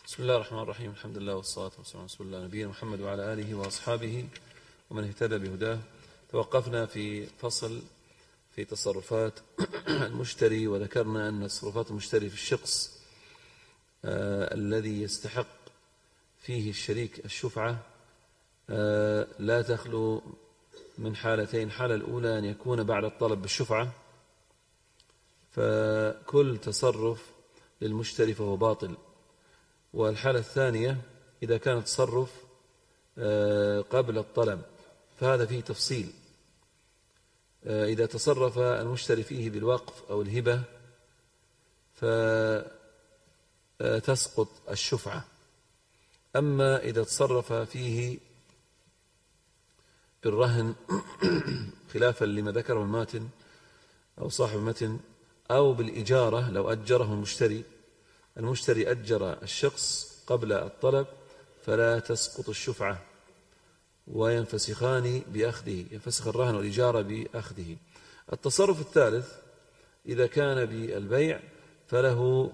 بسم الله الرحمن الرحيم. الحمد لله والصلاة والسلام على رسول الله نبينا محمد وعلى آله وأصحابه ومن اهتدى بهداه. توقفنا في فصل في تصرفات المشتري، وذكرنا أن تصرفات المشتري في الشخص الذي يستحق فيه الشريك الشفعة لا تخلو من حالتين. الحالة الأولى أن يكون بعد الطلب بالشفعة، فكل تصرف للمشتري فهو باطل. والحالة الثانية إذا كان تصرف قبل الطلب، فهذا فيه تفصيل. إذا تصرف المشتري فيه بالوقف أو الهبة فتسقط الشفعة. أما إذا تصرف فيه بالرهن خلافا لما ذكره الماتن أو صاحب المتن، أو بالإجارة لو أجره المشتري أجر الشخص قبل الطلب، فلا تسقط الشفعة وينفسخان بأخذه، ينفسخ الرهن والإجارة بأخذه. التصرف الثالث إذا كان بالبيع فله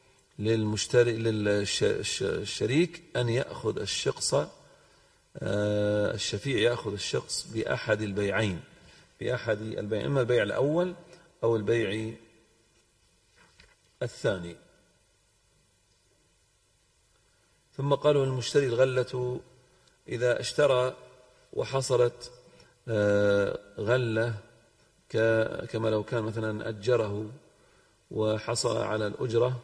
للشريك أن يأخذ الشفيع يأخذ الشخص بأحد البيعين، إما البيع الأول أو البيع الثاني. ثم قالوا المشتري الغلة إذا اشترى وحصلت غلة كما لو كان مثلا أجره وحصل على الأجرة،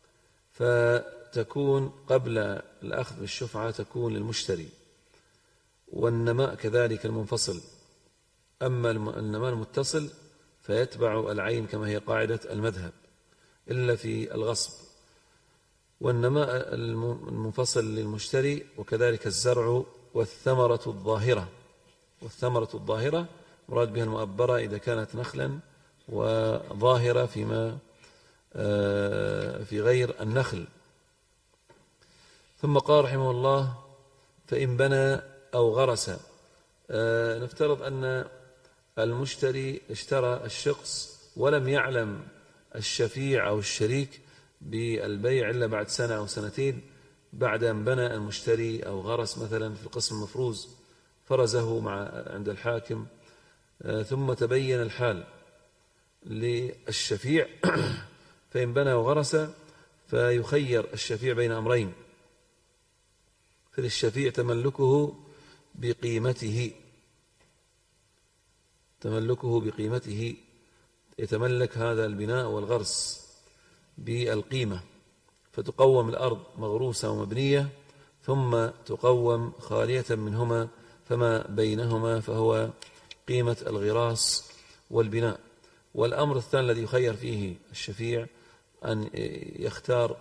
فتكون قبل الأخذ بالشفعة تكون للمشتري. والنماء كذلك المنفصل. أما النماء المتصل فيتبع العين كما هي قاعدة المذهب إلا في الغصب. والنماء المنفصل للمشتري، وكذلك الزرع والثمرة الظاهرة مراد بها المؤبرة إذا كانت نخلا، وظاهرة في غير النخل. ثم قال رحمه الله فإن بنى أو غرس. نفترض أن المشتري اشترى الشخص ولم يعلم الشفيع أو الشريك بالبيع إلا بعد سنة أو سنتين بعد أن بنى المشتري أو غرس مثلا في القسم المفروز، فرزه عند الحاكم، ثم تبين الحال للشفيع فإن بنى وغرس فيخير الشفيع بين أمرين. فللشفيع تملكه بقيمته، يتملك هذا البناء والغرس بالقيمة، فتقوم الأرض مغروسة ومبنية ثم تقوم خالية منهما، فما بينهما فهو قيمة الغراس والبناء. والأمر الثاني الذي يخير فيه الشفيع أن يختار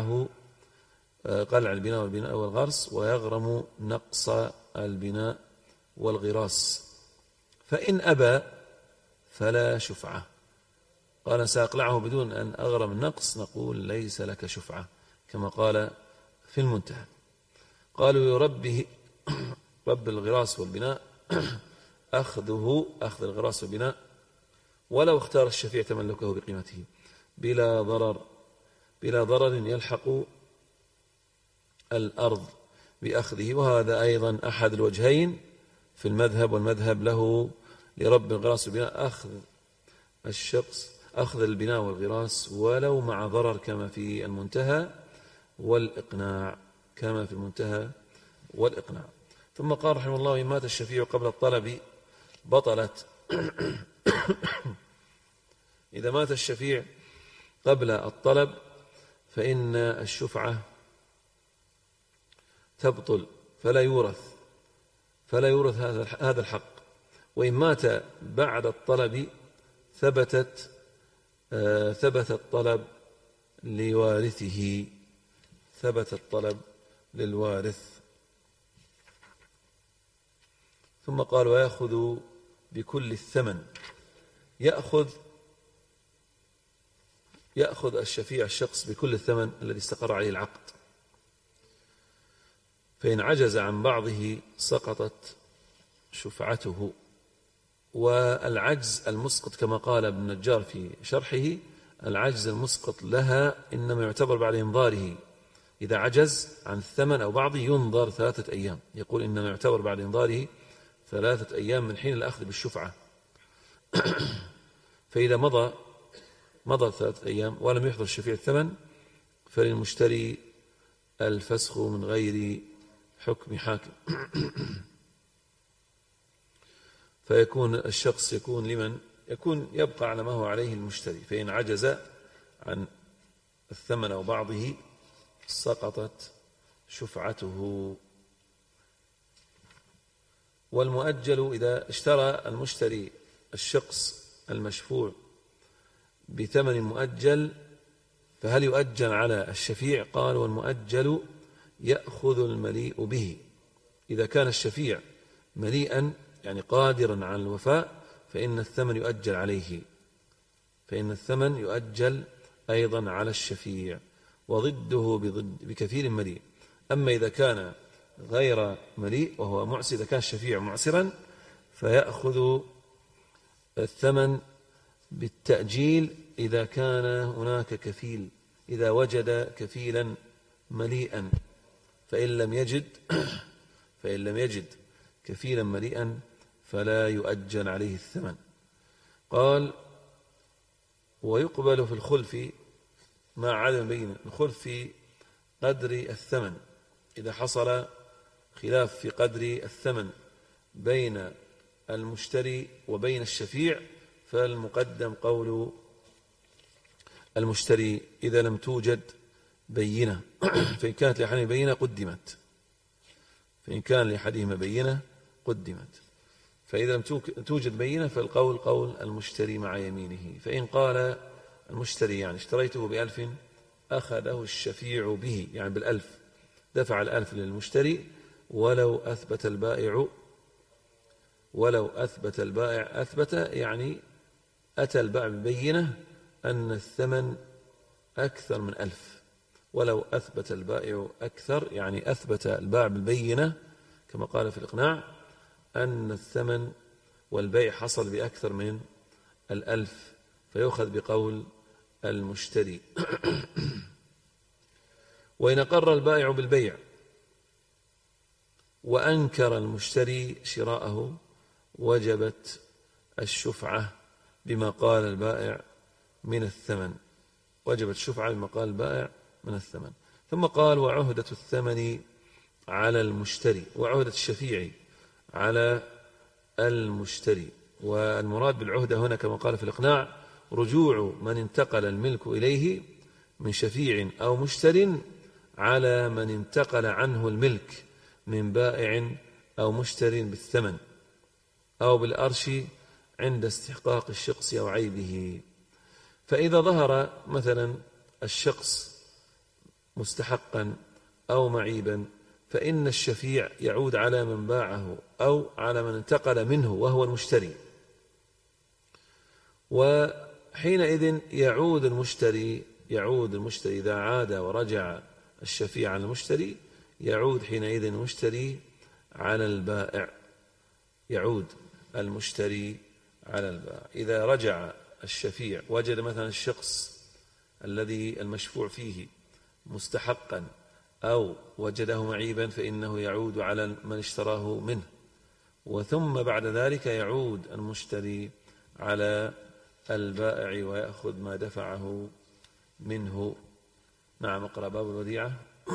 قلع البناء والغرس، ويغرم نقص البناء والغراس. فإن أبى فلا شفعة. قال سأقلعه بدون أن أغرم النقص، نقول ليس لك شفعة كما قال في المنتهى. قالوا يربه رب الغراس والبناء أخذ الغراس والبناء ولو اختار الشفيع تملكه بقيمته بلا ضرر يلحق الأرض بأخذه. وهذا أيضا أحد الوجهين في المذهب، والمذهب له لرب الغراس والبناء أخذ البناء والغراس ولو مع ضرر كما في المنتهى والإقناع. ثم قال رحمه الله إن مات الشفيع قبل الطلب بطلت. إذا مات الشفيع قبل الطلب فإن الشفعة تبطل، فلا يورث هذا الحق. وإن مات بعد الطلب ثبت الطلب للوارث. ثم قال ويأخذ بكل الثمن. يأخذ الشفيع الشخص بكل الثمن الذي استقر عليه العقد، فإن عجز عن بعضه سقطت شفعته. والعجز المسقط كما قال ابن النجار في شرحه، العجز المسقط لها إنما يعتبر بعد إنظاره، إذا عجز عن الثمن أو بعضه ينظر 3 أيام، يقول إنما يعتبر بعد إنظاره 3 أيام من حين الأخذ بالشفعة. فإذا مضى 3 أيام ولم يحضر الشفيع الثمن فللمشتري الفسخ من غير حكم حاكم. فيكون الشخص لمن يبقى على ما هو عليه المشتري، فإن عجز عن الثمن أو بعضه سقطت شفعته. والمؤجل إذا اشترى المشتري الشخص المشفوع بثمن مؤجل فهل يؤجل على الشفيع؟ قال والمؤجل يأخذ المليء به. إذا كان الشفيع مليئا يعني قادرا على الوفاء فإن الثمن يؤجل عليه، فإن الثمن يؤجل أيضا على الشفيع، وضده بكفيل مليء. أما إذا كان غير مليء وهو معسر، إذا كان الشفيع معسرا فيأخذ الثمن بالتأجيل إذا كان هناك كفيل، إذا وجد كفيلا مليئا. فإن لم يجد كفيلا مليئا فلا يؤجل عليه الثمن. قال ويقبل في الخلف مع عدم بين الخلف في قدر الثمن. إذا حصل خلاف في قدر الثمن بين المشتري وبين الشفيع فالمقدم قول المشتري إذا لم توجد بينة. فإن كانت لأحدهما بينة قدمت، فإذا لم توجد بينة فالقول قول المشتري مع يمينه. فإن قال المشتري يعني اشتريته ب1000 أخذه الشفيع به يعني بال1000، دفع 1000 للمشتري ولو أثبت البائع يعني أتى البائع ببينة أن الثمن أكثر من 1000، ولو أثبت البائع أكثر يعني أثبت البائع بالبينة كما قال في الإقناع أن الثمن والبيع حصل بأكثر من 1000 فيأخذ بقول المشتري. وإن أقر البائع بالبيع وأنكر المشتري شراءه وجبت الشفعة بما قال البائع من الثمن، ثم قال وعهدة الثمن على المشتري، وعهدة الشفيع على المشتري. والمراد بالعهدة هنا كما قال في الإقناع رجوع من انتقل الملك إليه من شفيع أو مشتر على من انتقل عنه الملك من بائع أو مشتر بالثمن أو بالأرش عند استحقاق الشخص أو عيبه. فإذا ظهر مثلا الشخص مستحقا أو معيبا فإن الشفيع يعود على من باعه أو على من انتقل منه وهو المشتري، وحينئذ يعود المشتري إذا عاد ورجع الشفيع على المشتري يعود حينئذ المشتري على البائع، إذا رجع الشفيع وجد مثلا الشخص الذي المشفوع فيه مستحقا أو وجده معيبا فإنه يعود على من اشتراه منه، وثم بعد ذلك يعود المشتري على البائع ويأخذ ما دفعه منه. نعم، اقرأ باب الوديعة.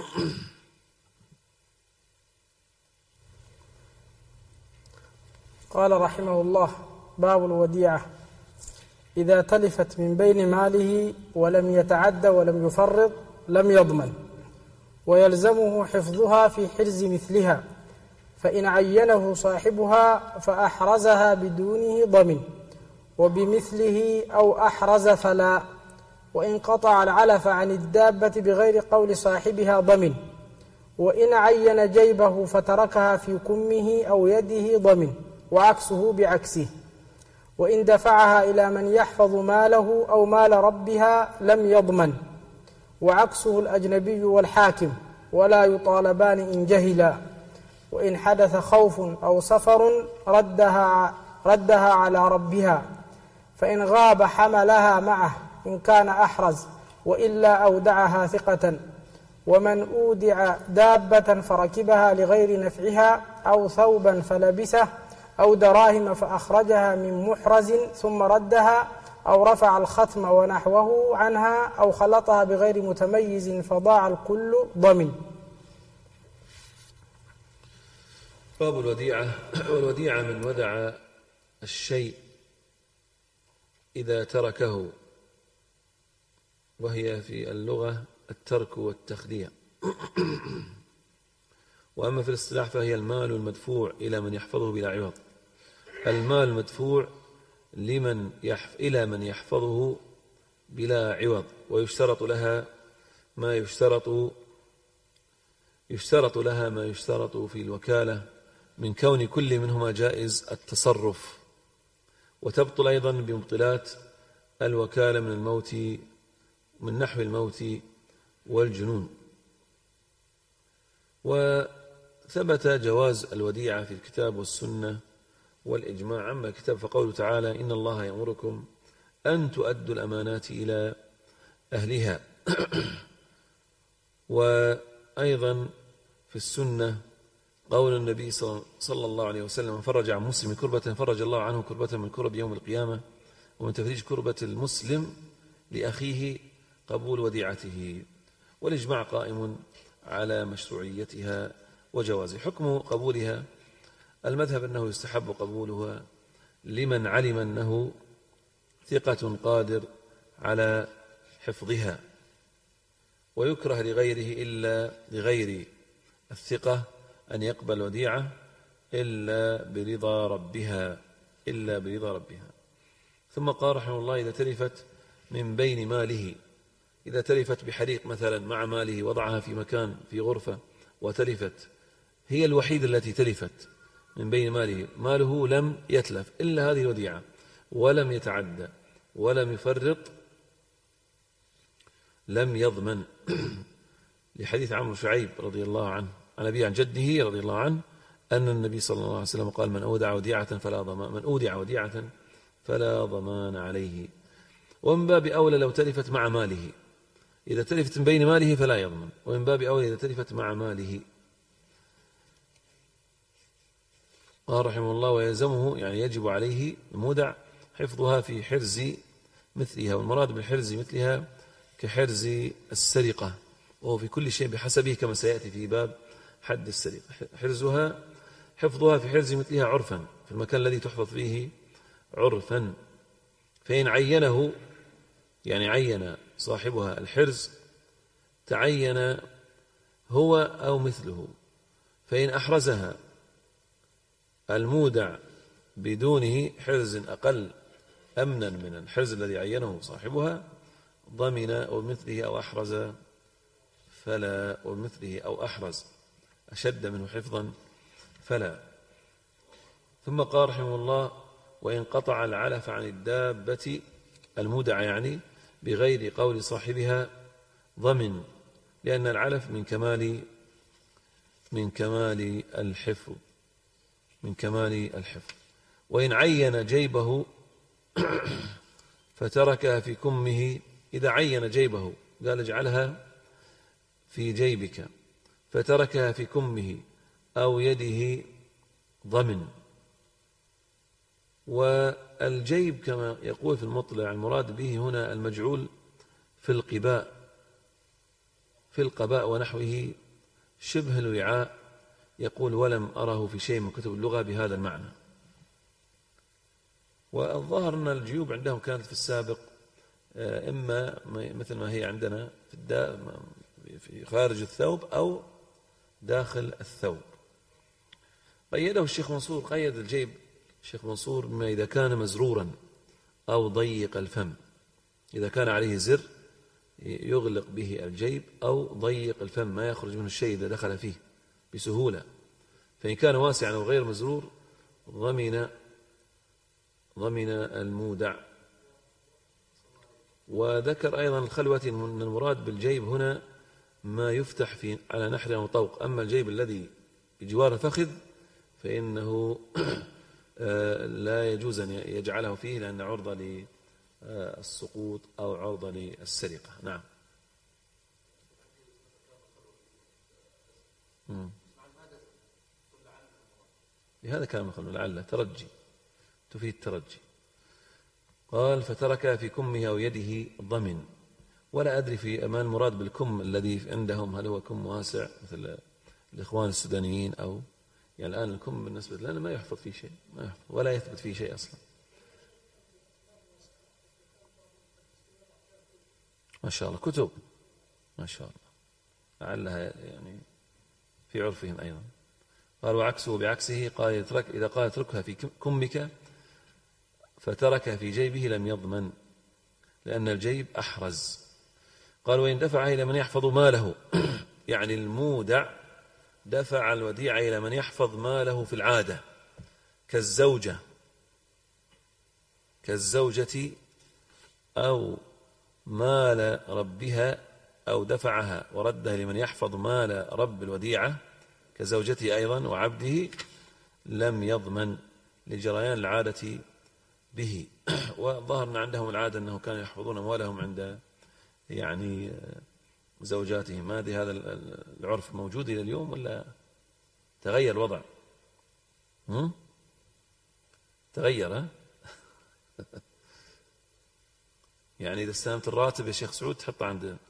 قال رحمه الله: باب الوديعة: إذا تلفت من بين ماله ولم يتعد ولم يفرط لم يضمن، ويلزمه حفظها في حرز مثلها، فإن عينه صاحبها فأحرزها بدونه ضمن، وبمثله أو أحرز فلا، وإن قطع العلف عن الدابة بغير قول صاحبها ضمن، وإن عين جيبه فتركها في كمه أو يده ضمن، وعكسه بعكسه، وإن دفعها إلى من يحفظ ماله أو مال ربها لم يضمن، وعكسه الأجنبي والحاكم، ولا يطالبان إن جهلا، وإن حدث خوف أو سفر ردها على ربها، فإن غاب حملها معه إن كان أحرز، وإلا أودعها ثقة، ومن أودع دابة فركبها لغير نفعها أو ثوبا فلبسه أو دراهم فأخرجها من محرز ثم ردها أو رفع الختم ونحوه عنها أو خلطها بغير متميز فضاع الكل ضمن. باب الوديعة. والوديعة من ودع الشيء إذا تركه، وهي في اللغة الترك والتخديع. وأما في الاصطلاح فهي المال المدفوع إلى من يحفظه بلا عوض. المال المدفوع إلى من يحفظه بلا عوض، ويشترط لها ما يشترط في الوكالة من كون كل منهما جائز التصرف، وتبطل أيضا بمبطلات الوكالة من نحو الموت والجنون. وثبت جواز الوديعة في الكتاب والسنة والإجماع. أما الكتاب فقوله تعالى: إن الله يأمركم أن تؤدوا الأمانات إلى أهلها. وأيضا في السنة قول النبي صلى الله عليه وسلم: فرج عن مسلم كربة فرج الله عنه كربة من كرب يوم القيامة، ومن تفريج كربة المسلم لأخيه قبول وديعته. والإجماع قائم على مشروعيتها وجوازها. حكم قبولها: المذهب أنه يستحب قبولها لمن علم أنه ثقة قادر على حفظها، ويكره لغيره إلا لغير الثقة أن يقبل وديعة إلا برضا ربها. ثم قال رحمه الله: إذا تلفت من بين ماله، إذا تلفت بحريق مثلا مع ماله، وضعها في مكان في غرفة وتلفت، هي الوحيدة التي تلفت من بين ماله لم يتلف إلا هذه الوديعة، ولم يتعدى ولم يفرط، لم يضمن. لحديث عمرو شعيب رضي الله عنه عن أبيه عن جده رضي الله عنه أن النبي صلى الله عليه وسلم قال: من أودع وديعة فلا ضمان عليه. ومن باب أولى لو تلفت مع ماله. إذا تلفت من بين ماله فلا يضمن، ومن باب أولى إذا تلفت مع ماله. قال رحمه الله: ويلزمه، يعني يجب عليه المودع، حفظها في حرز مثلها. والمراد بالحرز مثلها كحرز السرقة، وهو في كل شيء بحسبه كما سيأتي في باب حد السرقة. حفظها في حرز مثلها عرفا، في المكان الذي تحفظ فيه عرفا. فإن عينه، يعني عين صاحبها الحرز، تعين هو أو مثله. فإن أحرزها المودع بدونه حرز أقل أمنا من الحرز الذي عينه صاحبها، ضمن ومثله أو أحرز فلا، ومثله أو أحرز أشد منه حفظا فلا. ثم قال رحمه الله: وإن قطع العلف عن الدابة المودع، يعني بغير قول صاحبها، ضمن، لأن العلف من كمال الحفظ. وإن عين جيبه فتركها في كمه، إذا عين جيبه قال: اجعلها في جيبك، فتركها في كمه أو يده، ضمن. والجيب كما يقول في المطلع المراد به هنا المجعول في القباء ونحوه شبه الوعاء. يقول: ولم أره في شيء من كتب اللغة بهذا المعنى. والظاهر أن الجيوب عندهم كانت في السابق إما مثل ما هي عندنا في خارج الثوب أو داخل الثوب. قيده الشيخ منصور، قيد الجيب الشيخ منصور بما إذا كان مزرورا أو ضيق الفم، إذا كان عليه زر يغلق به الجيب، أو ضيق الفم ما يخرج منه الشيء إذا دخل فيه بسهولة. فإن كان واسعا أو غير مزرور ضمن المودع. وذكر أيضا الخلوة أن المراد بالجيب هنا ما يفتح على نحر أو طوق. أما الجيب الذي بجوار الفخذ فإنه لا يجوز أن يجعله فيه، لأن عرضة للسقوط أو عرضة للسرقة. نعم. هذا كلام يقول لعله ترجي، تفيد ترجي. قال فترك في كمه أو يده ضمن. ولا أدري في ما المراد بالكم الذي عندهم، هل هو كم واسع مثل الإخوان السودانيين، أو يعني الآن الكم بالنسبة لنا ما يحفظ فيه شيء، ما يحفظ ولا يثبت فيه شيء أصلا. ما شاء الله كتب، ما شاء الله، لعلها يعني في عرفهم أيضا. قال وعكسه بعكسه، قال إذا قال اتركها في كمك فتركها في جيبه لم يضمن، لأن الجيب أحرز. قال وإن دفعها إلى من يحفظ ماله يعني المودع دفع الوديعة إلى من يحفظ ماله في العادة كالزوجة أو مال ربها، أو دفعها وردها لمن يحفظ مال رب الوديعة كزوجته أيضا وعبده، لم يضمن لجريان العادة به. وظهرنا عندهم العادة أنه كانوا يحفظون أموالهم عند يعني زوجاتهم. هذا العرف موجود إلى اليوم ولا تغير الوضع؟ تغير يعني إذا استلمت الراتب يا شيخ سعود تحطه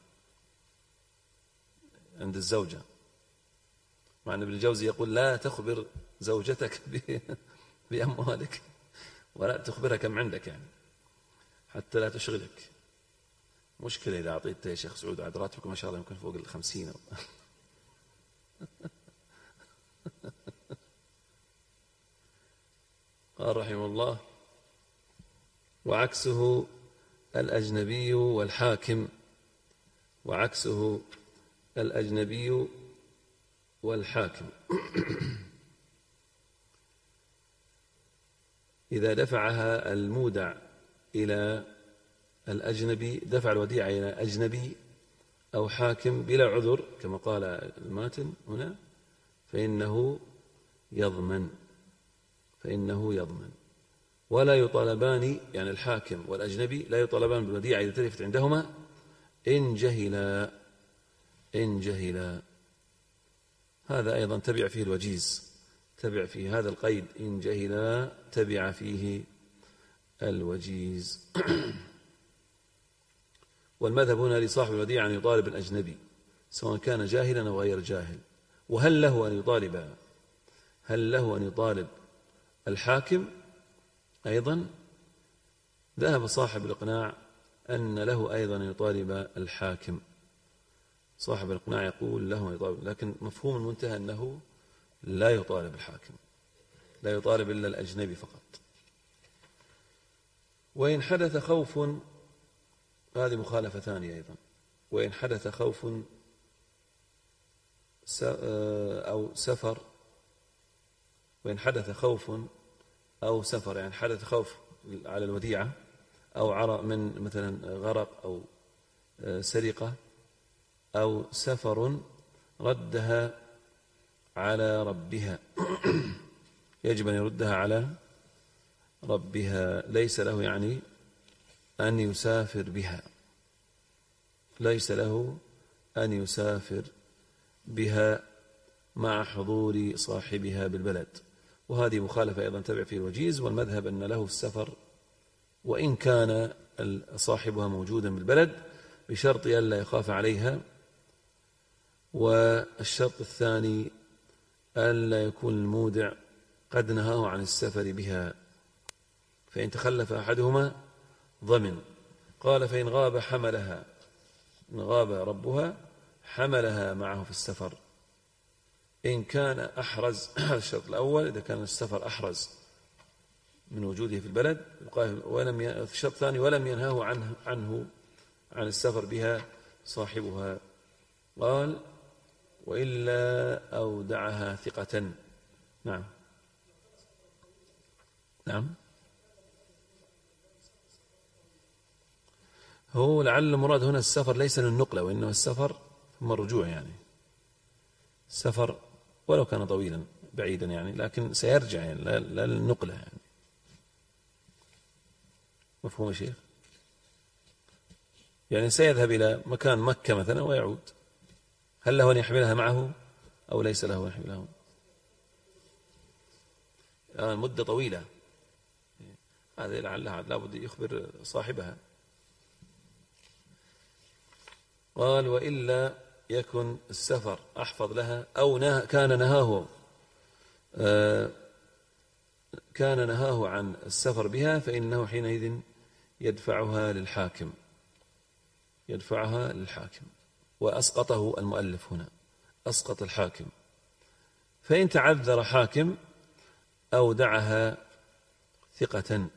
عند الزوجة، مع أن ابن الجوزي يقول لا تخبر زوجتك بأموالك، ولا تخبرها كم عندك يعني حتى لا تشغلك. مشكلة إذا أعطيت يا شيخ سعود عاد راتبك ما شاء الله يمكن فوق 50. قال رحمه الله وعكسه الأجنبي والحاكم. وعكسه الأجنبي والحاكم إذا دفعها المودع إلى الأجنبي، دفع الوديعة إلى أجنبي أو حاكم بلا عذر كما قال الماتن هنا، فإنه يضمن ولا يطالبان، يعني الحاكم والأجنبي لا يطالبان بالوديعة إذا تلفت عندهما إن جهلا. هذا أيضا تبع فيه الوجيز، تبع فيه هذا القيد إن جهلا، تبع فيه الوجيز. والمذهب هنا لصاحب الوديعة أن يطالب الأجنبي سواء كان جاهلا أو غير جاهل. وهل له أن يطالب الحاكم أيضا؟ ذهب صاحب الإقناع أن له أيضا أن يطالب الحاكم. صاحب الإقناع يقول له أن يطالب، لكن مفهوم المنتهى أنه لا يطالب الحاكم، لا يطالب إلا الأجنبي فقط. وإن حدث خوف، هذه مخالفة ثانية أيضا، وإن حدث خوف أو سفر، وإن حدث خوف أو سفر، يعني حدث خوف على الوديعة أو عرق من مثلا غرق أو سرقة أو سفر، ردها على ربها يجب أن يردها على ربها. ليس له يعني أن يسافر بها، ليس له أن يسافر بها مع حضور صاحبها بالبلد. وهذه مخالفة أيضا تبع في الوجيز. والمذهب أن له السفر وإن كان صاحبها موجودا بالبلد بشرط ألا يخاف عليها. والشرط الثاني ألا يكون المودع قد نهاه عن السفر بها، فإن تخلف أحدهما ضمن. قال فإن غاب حملها، إن غاب ربها حملها معه في السفر إن كان أحرز. هذا الشرط الأول إذا كان السفر أحرز من وجوده في البلد. الشرط الثاني ولم ينهاه عنه عن السفر بها صاحبها. قال وإلا أودعها ثقة. نعم هو لعل المراد هنا السفر ليس للنقلة، وإنما السفر ثم الرجوع، يعني السفر ولو كان طويلا بعيدا يعني، لكن سيرجع يعني لا للنقلة يعني. مفهوم يا شيخ؟ يعني سيذهب إلى مكان مكة مثلا ويعود، هل له أن يحملها معه أو ليس له نحو له مدة طويلة، هذه لعلها لابد يخبر صاحبها. قال وإلا يكن السفر أحفظ لها أو كان نهاه عن السفر بها، فإنه حينئذ يدفعها للحاكم، وأسقطه المؤلف هنا، أسقط الحاكم. فإن تعذر حاكم أودعها ثقة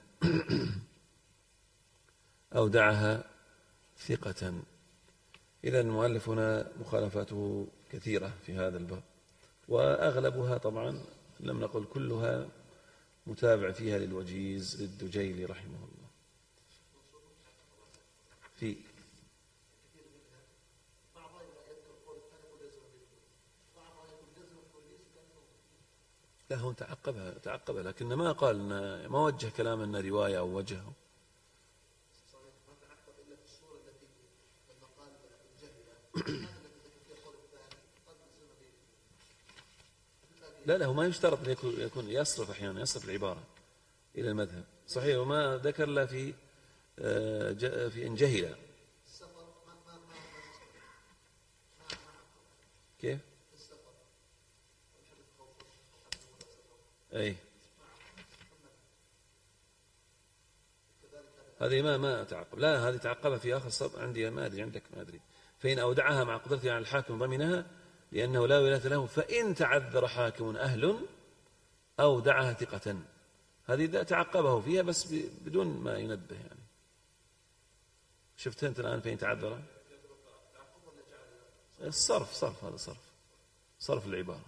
إذا المؤلف هنا مخالفاته كثيرة في هذا الباب، وأغلبها طبعا لم نقل كلها متابع فيها للوجيز للدجيلي رحمه الله. لا هو تعقبها لكن ما قال ما وجه كلام أن رواية أو وجهه. لا هو ما يشترط أن يكون يصرف أحيانا، يصرف العبارة إلى المذهب صحيح، وما ذكر لا في إن جهل. كيف؟ أي هذه ما تعقب، لا هذه تعقبها في آخر الصف عندي، ما أدري عندك ما أدري. فإن أودعها مع قدرته على الحاكم ضمنها لأنه لا ولاية له، فإن تعذر حاكم أهل أودعها ثقة. هذه تعقبه فيها بس بدون ما ينبه يعني. شفت أنت الآن فإن تعذر الصرف، هذا صرف العبارة.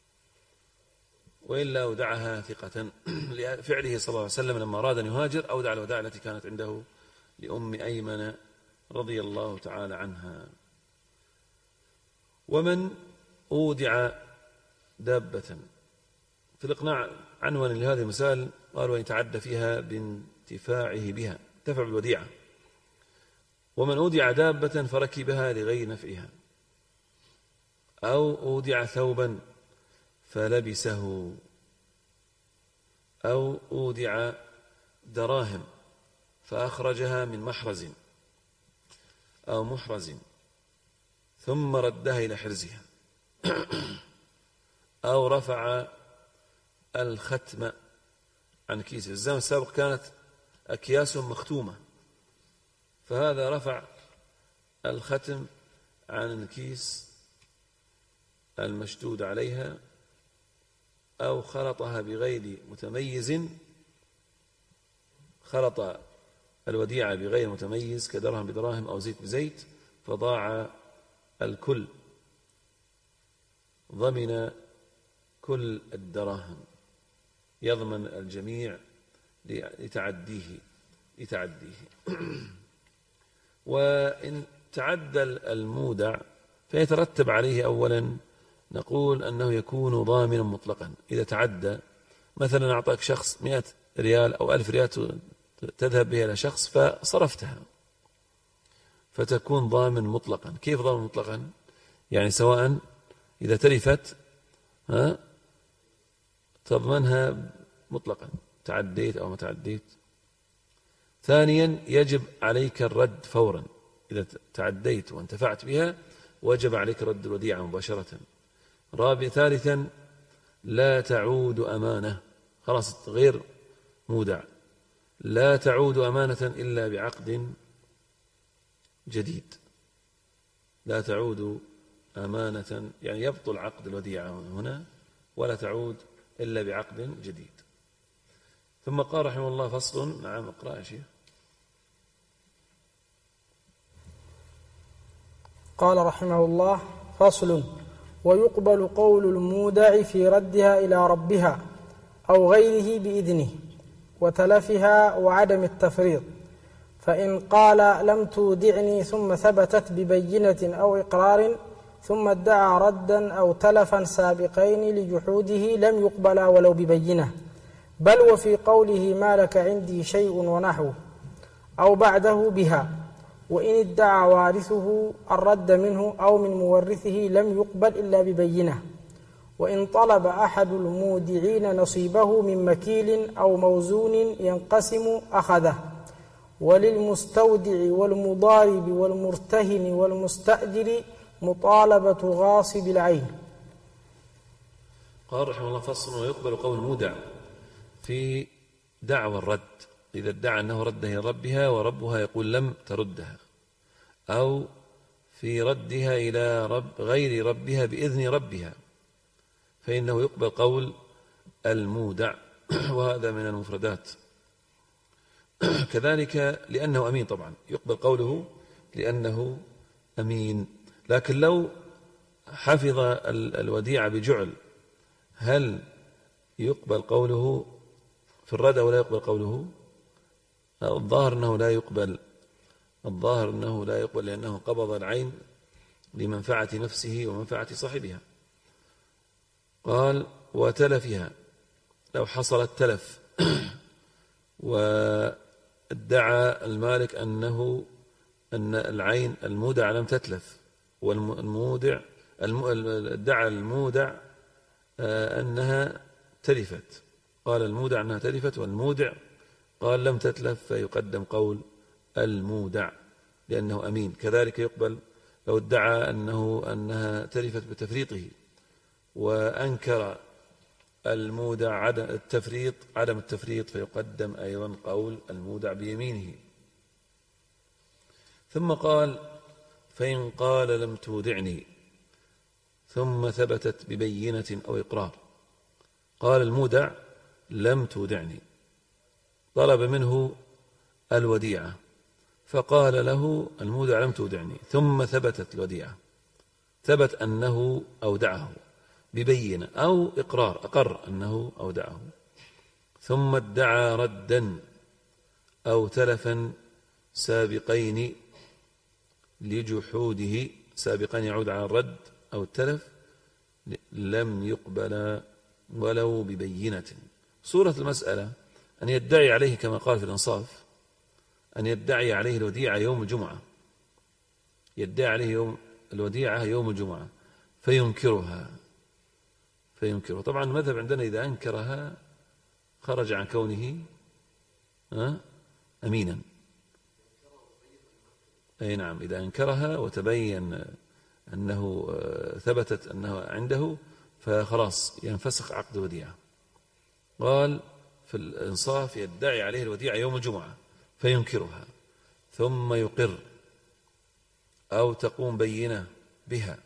وإلا أودعها ثقة لفعله صلى الله عليه وسلم لما أراد أن يهاجر أودع الوداع التي كانت عنده لأم أيمن رضي الله تعالى عنها. ومن أودع دابة في الإقناع عنوان لهذه المسائل قال وإن تعدى فيها بانتفاعه بها انتفع بالوديعة. ومن أودع دابة فركبها لغير نفعها، أو أودع ثوبا فلبسه، أو أودع دراهم فأخرجها من محرز أو محرز ثم ردها إلى حرزها، أو رفع الختم عن كيسه. الزمن السابق كانت أكياس مختومة، فهذا رفع الختم عن الكيس المشدود عليها، أو خلطها بغير متميز، خلط الوديعة بغير متميز كدرهم بدراهم أو زيت بزيت فضاع الكل، ضمن كل الدراهم، يضمن الجميع لتعديه. وإن تعدى المودع فيترتب عليه أولا نقول أنه يكون ضامنا مطلقا. إذا تعدى مثلا أعطاك شخص 100 ريال أو 1000 ريال تذهب بها إلى شخص فصرفتها، فتكون ضامن مطلقا. كيف ضامن مطلقا؟ يعني سواء إذا تلفت تضمنها مطلقا، تعديت أو ما تعديت. ثانيا يجب عليك الرد فورا، إذا تعديت وانتفعت بها وجب عليك رد الوديعة مباشرة. ثالثا لا تعود أمانة، خلاص غير مودع، لا تعود أمانة إلا بعقد جديد. لا تعود أمانة يعني يبطل عقد الوديعة هنا، ولا تعود إلا بعقد جديد. ثم قال رحمه الله فصل. نعم اقرأ يا شيخ. قال رحمه الله فصل: ويقبل قول المودع في ردها إلى ربها أو غيره بإذنه وتلفها وعدم التفريط. فإن قال لم تودعني ثم ثبتت ببينة أو إقرار ثم ادعى ردا أو تلفا سابقين لجحوده لم يقبل ولو ببينة، بل وفي قوله ما لك عندي شيء ونحوه أو بعده بها. وإن ادعى وارثه الرد منه أو من مورثه لم يقبل إلا ببينة. وإن طلب أحد المودعين نصيبه من مكيل أو موزون ينقسم أخذه. وللمستودع والمضارب والمرتهن والمستأجر مطالبة غاصب العين. قال رحمه الله: فصل. ويقبل قول المودع في دعوى الرد إذا ادعى أنه ردها إلى ربها وربها يقول لم تردها، أو في ردها إلى غير ربها بإذن ربها، فإنه يقبل قول المودع وهذا من المفردات. كذلك لأنه أمين، طبعا يقبل قوله لأنه أمين. لكن لو حفظ الوديعة بجعل هل يقبل قوله في الرد أو لا يقبل قوله؟ الظاهر أنه لا يقبل، لأنه قبض العين لمنفعة نفسه ومنفعة صاحبها. قال: وتلفها، لو حصل التلف وادعى المالك أن العين المودع لم تتلف، ادعى المودع أنها تلفت، قال المودع أنها تلفت والمودع قال لم تتلف، فيقدم قول المودع لأنه أمين. كذلك يقبل لو ادعى أنها تلفت بتفريطه وأنكر المودع عدم التفريط، فيقدم أيضا قول المودع بيمينه. ثم قال: فإن قال لم تودعني ثم ثبتت ببينة أو إقرار. قال المودع لم تودعني، طلب منه الوديعة، فقال له المودع لم تودعني، ثم ثبتت الوديعة، ثبت أنه أودعه ببينة أو إقرار، أقر أنه أودعه، ثم ادعى ردا أو تلفا سابقين لجحوده، سابقين يعود على الرد أو التلف، لم يقبل ولو ببينة. صورة المسألة أن يدعي عليه كما قال في الإنصاف، أن يدعي عليه الوديعة يوم الجمعة، يدعي عليه الوديعة يوم الجمعة فينكرها. طبعا المذهب عندنا إذا أنكرها خرج عن كونه أمينا. أي نعم، إذا أنكرها وتبين أنه ثبتت أنه عنده فخلاص ينفسخ عقد الوديعة. قال في الإنصاف: يدعي عليه الوديعة يوم الجمعة فينكرها، ثم يقر أو تقوم بينة بها،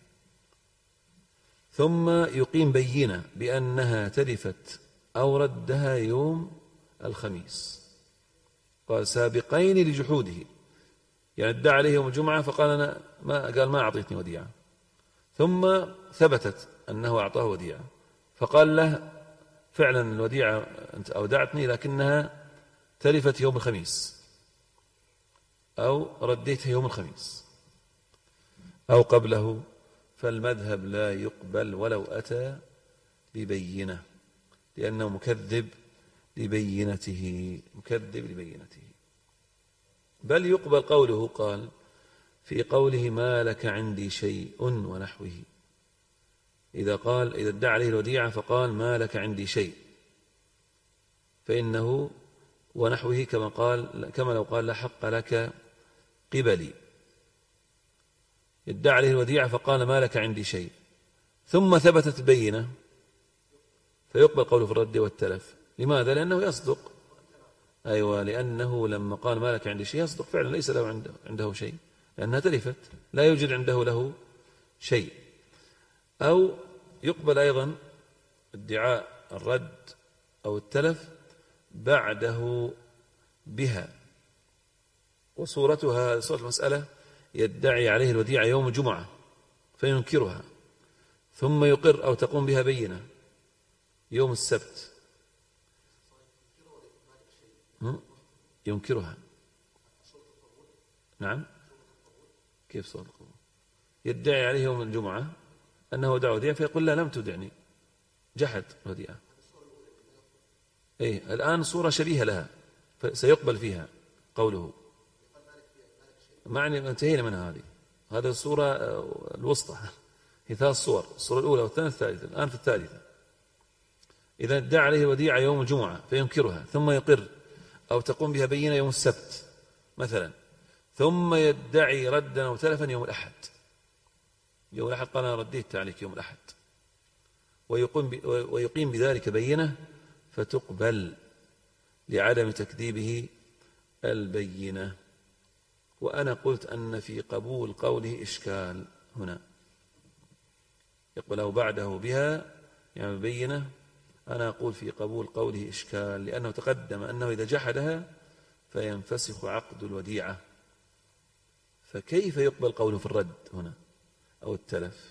ثم يقيم بينة بأنها تلفت أو ردها يوم الخميس. قال سابقين لجحوده، يعني ادعى عليه يوم الجمعة فقال أنا ما أعطيتني وديعة، ثم ثبتت أنه أعطاه وديعة، فقال له فعلا الوديعة أنت أودعتني لكنها تلفت يوم الخميس، أو رديتها يوم الخميس أو قبله، فالمذهب لا يقبل ولو أتى ببينة، لأنه مكذب لبينته. بل يقبل قوله، قال في قوله ما لك عندي شيء ونحوه، إذا ادعى عليه الوديعة فقال ما لك عندي شيء، فإنه ونحوه كما لو قال لا حق لك قبلي. ادعى عليه الوديعة فقال ما لك عندي شيء، ثم ثبتت بينة، فيقبل قوله في الرد والتلف. لماذا؟ لأنه يصدق. أيوة، لأنه لما قال ما لك عندي شيء يصدق فعلا، ليس له عنده شيء، لأنها تلفت، لا يوجد له شيء. أو يقبل أيضا ادعاء الرد أو التلف بعده بها، وصورتها صورة المسألة يدعي عليه الوديعة يوم الجمعة فينكرها، ثم يقر أو تقوم بها بينة يوم السبت ينكرها. نعم، كيف صورة القبول؟ يدعي عليه يوم الجمعة أنه دعا وديعة فيقول لا لم تدعني، جحد وديعة. إيه، الآن صورة شبيهة لها سيقبل فيها قوله، معني انتهينا من هذه الصورة الوسطى، هي 3 صور، الصورة الأولى والثانية والثالثة، الآن في الثالثة. إذا ادعى عليه وديعة يوم الجمعة فينكرها ثم يقر، أو تقوم بها بينة يوم السبت مثلا، ثم يدعي ردا أو تلفا يوم الأحد. يوم الأحد قال أنا رديت عليك يوم الأحد، ويقيم بذلك بينة فتقبل لعدم تكذيبه البينة. وأنا قلت أن في قبول قوله إشكال هنا، يقول أو بعده بها يعني بينة. أنا أقول في قبول قوله إشكال، لأنه تقدم أنه إذا جحدها فينفسخ عقد الوديعة، فكيف يقبل قوله في الرد هنا أو التلف؟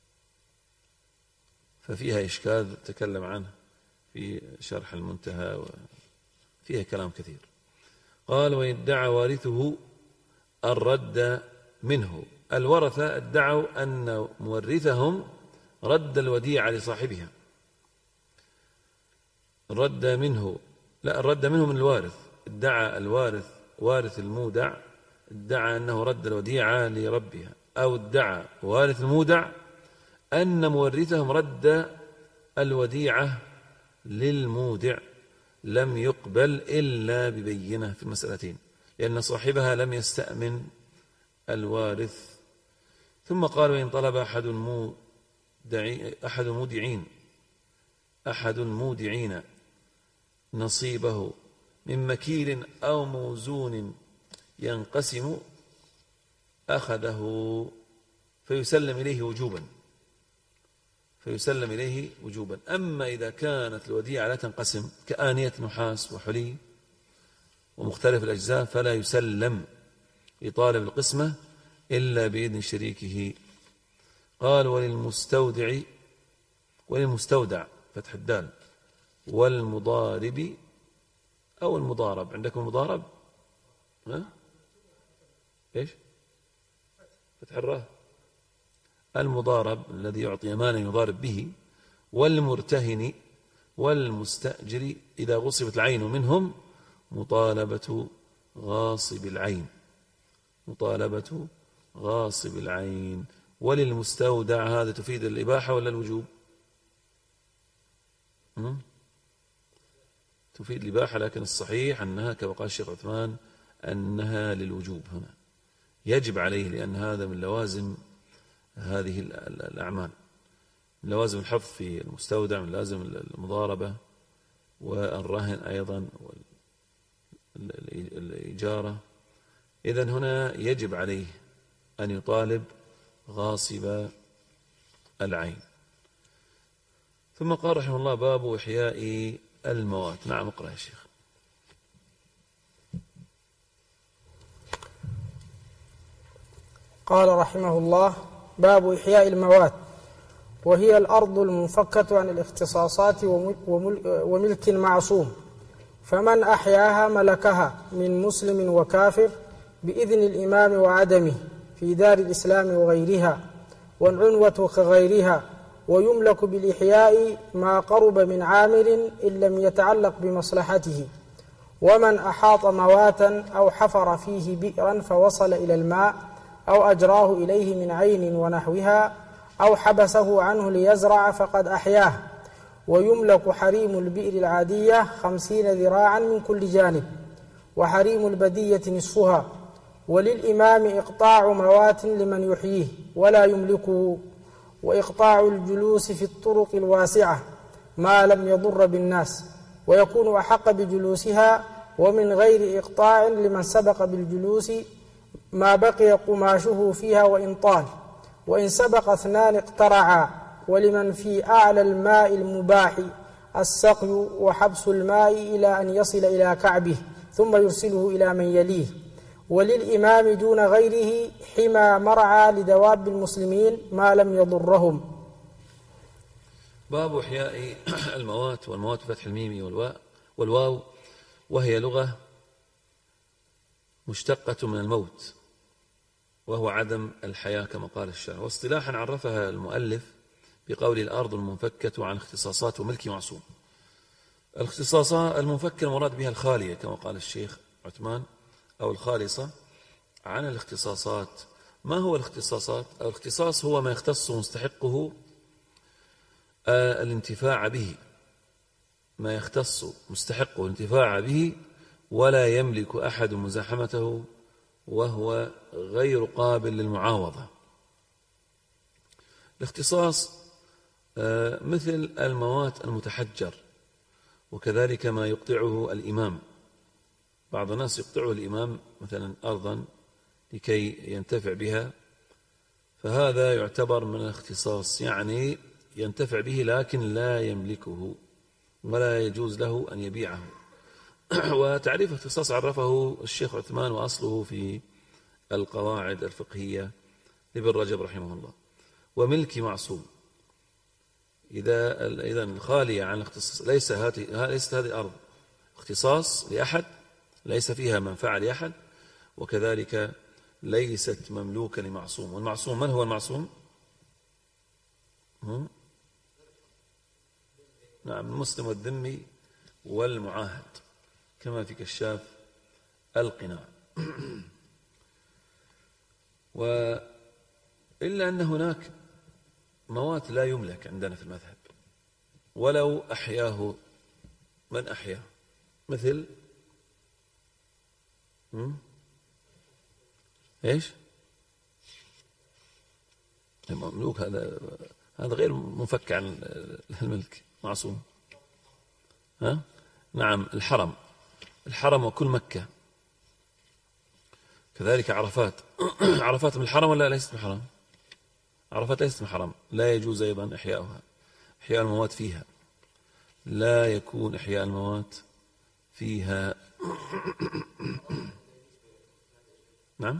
ففيها إشكال تكلم عنه في شرح المنتهى وفيها كلام كثير. قال ويدعى وارثه الرد منه. الورثة ادعوا أن مورثهم رد الوديعة لصاحبها. الرد منه، لا، الرد منه من الوارث. ادعى الوارث وارث المودع ادعى أنه رد الوديعة لربها، أو ادعى وارث المودع أن مورثهم رد الوديعة للمودع، لم يقبل إلا ببينة في المسألتين، لأن صاحبها لم يستأمن الوارث. ثم قال وإن طلب أحد المودعين نصيبه من مكيل أو موزون ينقسم أخذه فيسلم إليه وجوبا. أما إذا كانت الوديعة لا تنقسم كآنية نحاس وحلي ومختلف الأجزاء فلا يسلم لطالب القسمة إلا بإذن شريكه. قال وللمستودع فتح الدال، والمضارب أو المضارب. عندكم مضارب؟ إيش؟ فتح الراء. المضارب الذي يعطي أمانا يضارب به، والمرتهن والمستأجر إذا غصبت العين منهم مطالبة غاصب العين. وللمستودع هذا تفيد الإباحة ولا الوجوب؟ تفيد الإباحة، لكن الصحيح أنها كما قال الشيخ عثمان أنها للوجوب. هنا يجب عليه، لأن هذا من لوازم هذه الأعمال، من لوازم الحفظ في المستودع، من لازم المضاربة والرهن أيضا والإجارة. إذن هنا يجب عليه أن يطالب غاصب العين. ثم قال رحمه الله باب إحياء الموات. نعم، اقرأ يا شيخ. قال رحمه الله باب إحياء الموات، وهي الأرض المنفكة عن الاختصاصات وملك معصوم، فمن أحياها ملكها من مسلم وكافر بإذن الإمام وعدمه في دار الإسلام وغيرها، والعنوة كغيرها. ويملك بالإحياء ما قرب من عامل إن لم يتعلق بمصلحته. ومن أحاط مواتا أو حفر فيه بئرا فوصل إلى الماء أو أجراه إليه من عين ونحوها أو حبسه عنه ليزرع فقد أحياه. ويملك حريم البئر العادية 50 ذراعا من كل جانب، وحريم البدية نصفها. وللإمام إقطاع موات لمن يحييه ولا يملكه، وإقطاع الجلوس في الطرق الواسعة ما لم يضر بالناس، ويكون أحق بجلوسها، ومن غير إقطاع لمن سبق بالجلوس ما بقي قماشه فيها وإن طال، وإن سبق 2 اقترعا. ولمن في أعلى الماء المباح السقي وحبس الماء إلى أن يصل إلى كعبه ثم يرسله إلى من يليه. وللإمام دون غيره حمى مرعى لدواب المسلمين ما لم يضرهم. باب إحياء الموات، والموات بفتح الميم والواو، وهي لغة مشتقة من الموت، وهو عدم الحياة كما قال الشارع. واصطلاحا عرفها المؤلف بقول الأرض المنفكة عن اختصاصات وملك معصوم. الاختصاصات المنفكة المراد بها الخالية كما قال الشيخ عثمان، أو الخالصة عن الاختصاصات ما هو الاختصاصات؟ الاختصاص هو ما يختص مستحقه الانتفاع به، ما يختص مستحقه الانتفاع به ولا يملك أحد مزاحمته وهو غير قابل للمعاوضة. الاختصاص مثل الموات المتحجر، وكذلك ما يقطعه الإمام. بعض الناس يقطعه الإمام مثلا أرضا لكي ينتفع بها، فهذا يعتبر من الاختصاص، يعني ينتفع به لكن لا يملكه ولا يجوز له أن يبيعه. وتعريف الاختصاص عرفه الشيخ عثمان وأصله في القواعد الفقهية لابن رجب رحمه الله. وملك معصوم، إذا خالية عن الاختصاص، ليست هذه الأرض اختصاص لأحد، ليس فيها منفعة لأحد، وكذلك ليست مملوكة لمعصوم. والمعصوم من هو المعصوم؟ نعم، المسلم والذمي والمعاهد كما في كشاف القناع. وإلا أن هناك موات لا يملك عندنا في المذهب ولو أحياه من أحياه، مثل إيش؟ المملوك هذا غير منفك عن الملك، معصوم. نعم، الحرم وكل مكة، كذلك عرفات. عرفات من الحرم ولا ليست من الحرم؟ عرفات ليست من الحرم، لا يجوز أيضا إحياؤها، إحياء الموات فيها لا يكون إحياء الموات فيها. نعم،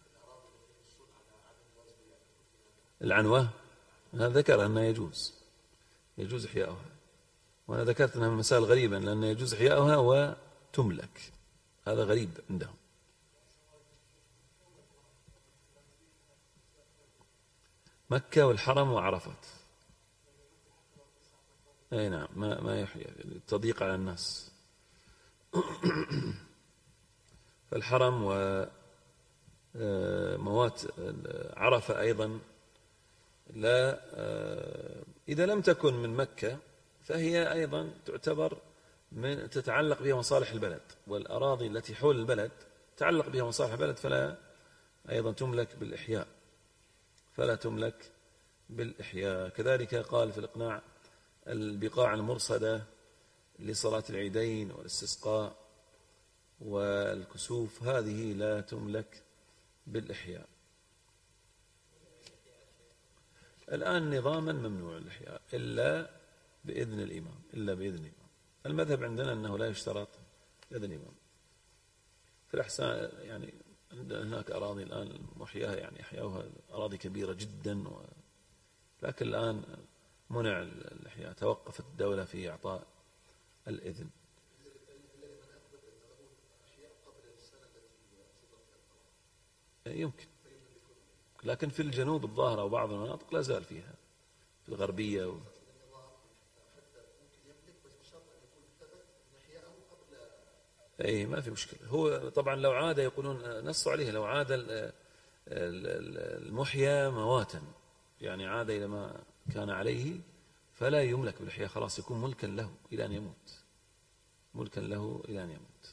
العنوة هذا ذكر أنه يجوز إحياؤها، وأنا ذكرت أنها من المسائل غريبا لأن يجوز إحياؤها وتملك، هذا غريب عندهم. مكة والحرم وعرفات، أي نعم، ما يحيى، تضييق على الناس. فالحرم وموات عرفة أيضا لا، إذا لم تكن من مكة فهي أيضا تعتبر من تتعلق بها مصالح البلد، والأراضي التي حول البلد تعلق بها مصالح البلد، فلا أيضا تملك بالإحياء، فلا تملك بالإحياء. كذلك قال في الإقناع: البقاع المرصدة لصلاة العيدين والاستسقاء والكسوف هذه لا تملك بالإحياء. الآن نظاما ممنوع الإحياء إلا بإذن الإمام، المذهب عندنا أنه لا يشترط إذن الإمام. في الأحسان يعني عندنا هناك أراضي الآن محياها، يعني أحياؤها أراضي كبيرة جدا، لكن الآن منع الإحياء، توقفت الدولة في إعطاء الإذن. يمكن، لكن في الجنوب الظاهرة وبعض المناطق لا زال فيها، في الغربية أي ما في مشكلة. هو طبعا لو عاد، يقولون نصوا عليه، لو عاد المحيا مواتا، يعني عاد إلى ما كان عليه، فلا يملك بالإحياء، خلاص يكون ملكا له إلى أن يموت،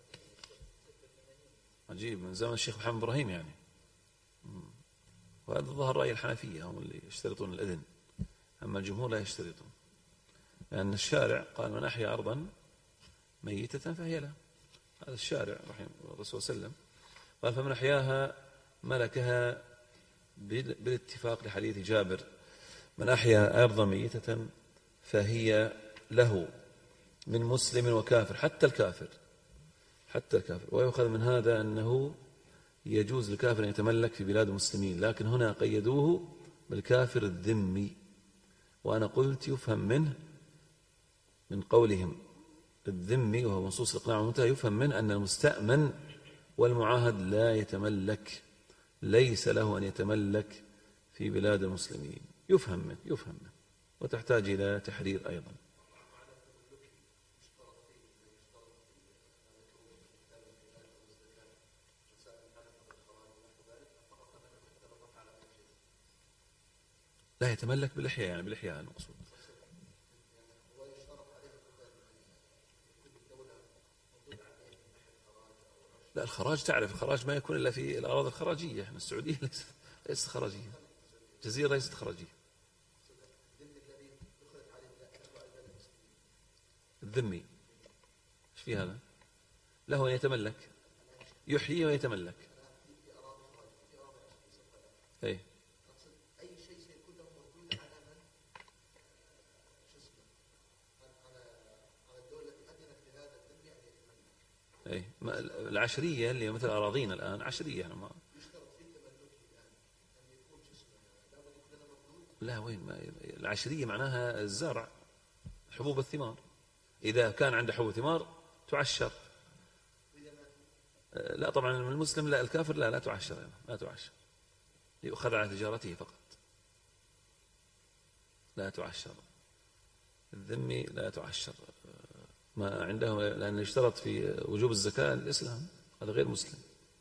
عجيب، من زمن الشيخ محمد إبراهيم يعني. وهذا ظهر رأي الحنفية، هم اللي يشترطون الإذن، أما الجمهور لا يشترطون، لأن الشارع قال: من أحيا أرضا ميتة فهي له. هذا الشارع رحمه الرسول صلى الله عليه وسلم قال: فمن أحياها ملكها بالاتفاق، لحديث جابر: من أحيا أرضا ميتة فهي له، من مسلم وكافر، حتى الكافر. ويؤخذ من هذا أنه يجوز للكافر أن يتملك في بلاد المسلمين، لكن هنا قيدوه بالكافر الذمي. وأنا قلت يفهم منه، من قولهم الذمي وهو منصوص الإقناع والمنتهى، يفهم منه أن المستأمن والمعاهد لا يتملك، ليس له أن يتملك في بلاد المسلمين، يفهم منه، وتحتاج إلى تحرير أيضا. لا يتملك بالإحياء، يعني بالإحياء المقصود. لا الخراج، تعرف الخراج ما يكون إلا في الأراضي الخراجية، احنا السعودية ليست خراجية، الجزيرة ليست خراجية. الذمي ايش في هذا؟ له أن يتملك، يحيي ويتملك. أي أي العشرية اللي مثل أراضينا الآن عشرية، يعني ما لا وين ما العشرية معناها الزرع، حبوب الثمار. إذا كان عنده حبوب ثمار تعشر. لا طبعا المسلم لا، الكافر لا تعشر، يعني لا تعشر، يؤخذ على تجارته فقط، لا تعشر. الذمي لا تعشر ما عنده، لأن يشترط في وجوب الزكاة الإسلام، هذا غير مسلم.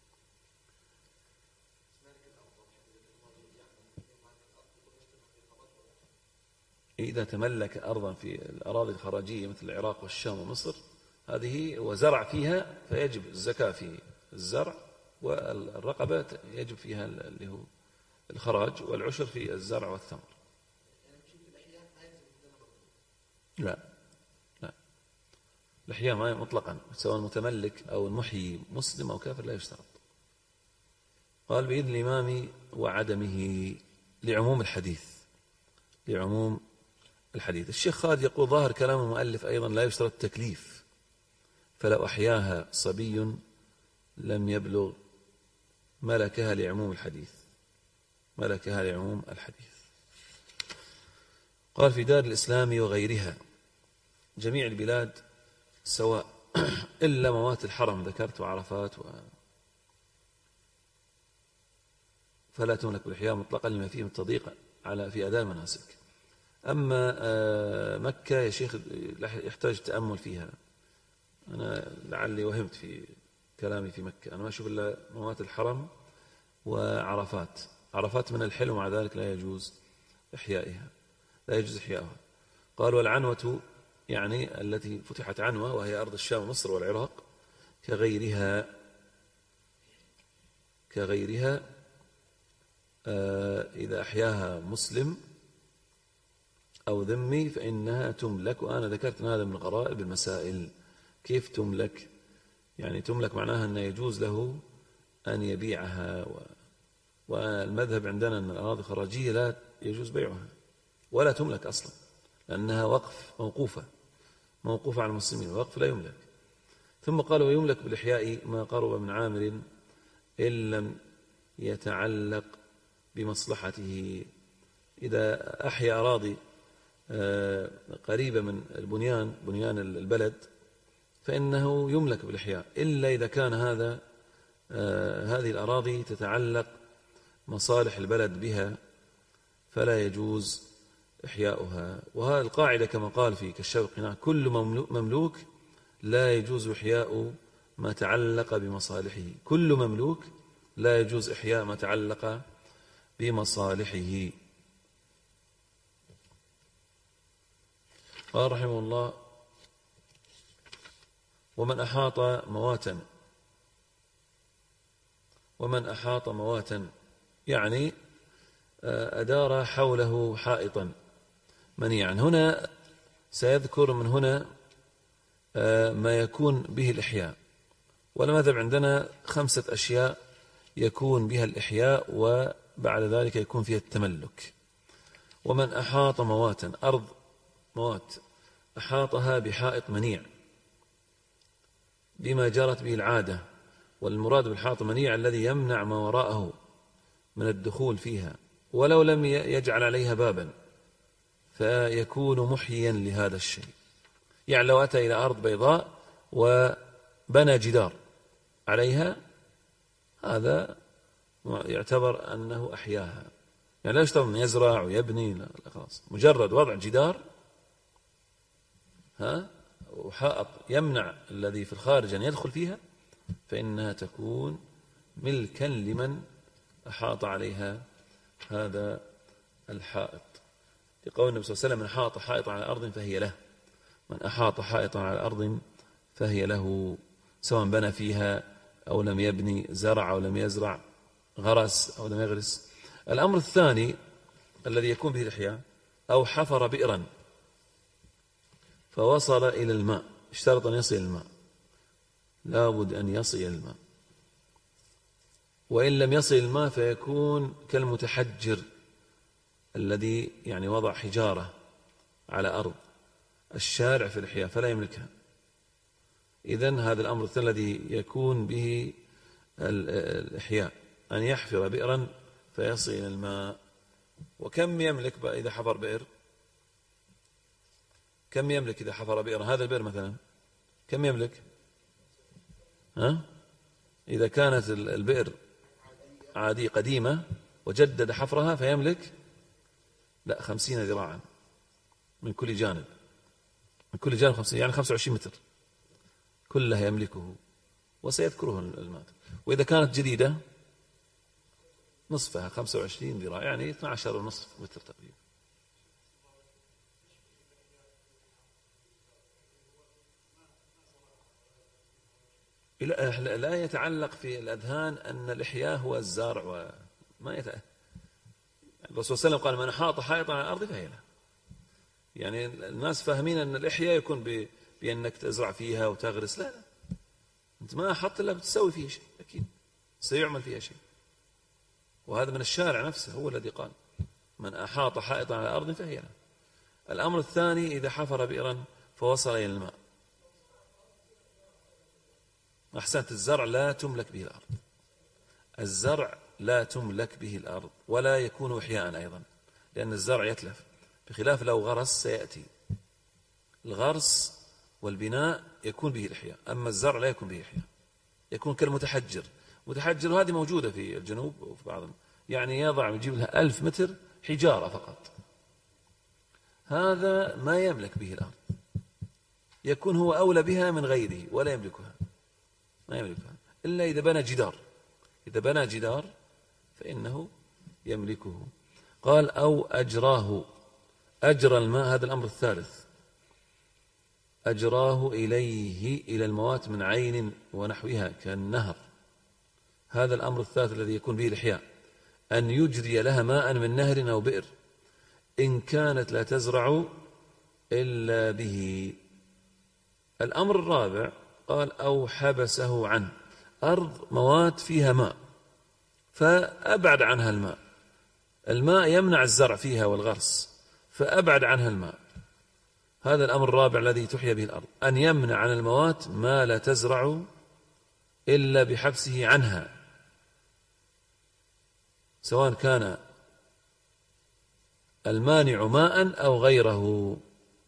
إذا تملك أرضا في الأراضي الخراجية مثل العراق والشام ومصر، هذه وزرع فيها فيجب الزكاة في الزرع، والرقبة يجب فيها اللي هو الخراج، والعشر في الزرع والثمر. لا لا، الإحياء ما مطلقا، سواء متملك أو المحيي مسلم أو كافر لا يشترط. قال بإذن الإمام وعدمه لعموم الحديث، لعموم الحديث. الشيخ خالد يقول ظاهر كلام المؤلف أيضا لا يشترط التكليف، فلو أحياها صبي لم يبلغ ملكها لعموم الحديث، ملكها لعموم الحديث. قال في دار الإسلام وغيرها جميع البلاد سواء إلا موات الحرم ذكرت وعرفات فلا تملك بالإحياء مطلقا لما فيه من التضييق على في أداء المناسك. أما مكة يا شيخ يحتاج تأمل فيها، أنا لعلي وهمت في كلامي في مكة، أنا ما أشوف إلا موات الحرم وعرفات. عرفات من الحل ومع ذلك لا يجوز إحيائها، لا يجوز إحيائها. قال والعنوة يعني التي فتحت عنوة وهي أرض الشام ومصر والعراق كغيرها إذا أحياها مسلم أو ذمي فإنها تملك. وأنا ذكرت هذا من غرائب المسائل. كيف تملك؟ يعني تملك معناها أن يجوز له أن يبيعها، والمذهب عندنا أن الأراضي الخراجية لا يجوز بيعها ولا تملك أصلا، لأنها وقف موقوفة على المسلمين، الوقف لا يملك. ثم قال ويملك بالإحياء ما قرب من عامر إن لم يتعلق بمصلحته. إذا أحيا أراضي قريبة من بنيان البلد فإنه يملك بالإحياء، إلا إذا كان هذه الأراضي تتعلق مصالح البلد بها فلا يجوز إحياؤها. وهذه القاعدة كما قال في كشاف القناع كل مملوك لا يجوز إحياء ما تعلق بمصالحه، كل مملوك لا يجوز إحياء ما تعلق بمصالحه. قال رحمه الله ومن أحاط مواتا يعني أدار حوله حائطا منيعا. هنا سيذكر من هنا ما يكون به الإحياء، والمذهب عندنا 5 أشياء يكون بها الإحياء وبعد ذلك يكون فيها التملك. ومن أحاط مواتا، أرض موات أحاطها بحائط منيع بما جرت به العادة، والمراد بالحائط المنيع الذي يمنع ما وراءه من الدخول فيها ولو لم يجعل عليها بابا، فيكون محيا لهذا الشيء. يعني لو أتى إلى أرض بيضاء وبنى جدار عليها هذا يعتبر أنه أحياها، يعني لا يشترط أن يزرع ويبني، لا خلاص مجرد وضع جدار وحائط يمنع الذي في الخارج أن يدخل فيها فإنها تكون ملكا لمن أحاط عليها هذا الحائط، لقول النبي صلى الله عليه وسلم: من حاط حائطا على أرض فهي له. من أحاط حائطا على أرض فهي له، سواء بنى فيها أو لم يبني، زرع أو لم يزرع، غرس أو لم يغرس. الأمر الثاني الذي يكون به الإحياء: أو حفر بئرا فوصل إلى الماء. اشترط أن يصل الماء، لابد أن يصل الماء، وإن لم يصل الماء فيكون كالمتحجر الذي يعني وضع حجارة على أرض الشارع في الإحياء فلا يملكها. إذن هذا الأمر الثاني الذي يكون به الإحياء، أن يحفر بئرا فيصل إلى الماء. وكم يملك إذا حفر بئر؟ كم يملك إذا حفر بئرا؟ هذا البئر مثلا كم يملك؟ إذا كانت البئر عادية قديمة وجدد حفرها فيملك 50 ذراعا من كل جانب، من كل جانب 50، يعني 25 متر كلها يملكه، وسيذكره الماتن. وإذا كانت جديدة نصفها 25 ذراع، يعني 12.5 متر تقريبا. لا يتعلق في الأذهان أن الإحياء هو الزارع، وما الرسول صلى الله عليه وسلم قال: من حاط حائطا على الأرض فهي له. يعني الناس فاهمين أن الإحياء يكون بأنك تزرع فيها وتغرس. لا، أنت ما أحط إلا بتسوي فيها شيء، أكيد سيعمل فيها شيء. وهذا من الشارع نفسه، هو الذي قال: من أحاط حائطا على الأرض فهي له. الأمر الثاني: إذا حفر بئرا فوصل إلى الماء. أحسنت. الزرع لا تملك به الأرض، الزرع لا تملك به الأرض، ولا يكون إحياء أيضا، لأن الزرع يتلف، بخلاف لو غرس سيأتي. الغرس والبناء يكون به الإحياء، أما الزرع لا يكون به إحياء، يكون كالمتحجر. متحجر هذه موجودة في الجنوب وفي بعضهم، يعني يجيب لها 1000 متر حجارة فقط، هذا ما يملك به الأرض، يكون هو أولى بها من غيره ولا يملكها، ما يملكها إلا إذا بنى جدار. إذا بنى جدار فإنه يملكه. قال: أو أجراه، أجرى الماء، هذا الأمر الثالث، أجراه إليه إلى الموات من عين ونحوها كالنهر. هذا الأمر الثالث الذي يكون به الإحياء، أن يجري لها ماء من نهر أو بئر إن كانت لا تزرع إلا به. الأمر الرابع قال: أو حبسه عنه، أرض موات فيها ماء فأبعد عنها الماء، الماء يمنع الزرع فيها والغرس فأبعد عنها الماء. هذا الأمر الرابع الذي تحيا به الأرض، أن يمنع عن الموات ما لا تزرع إلا بحبسه عنها، سواء كان المانع ماء أو غيره،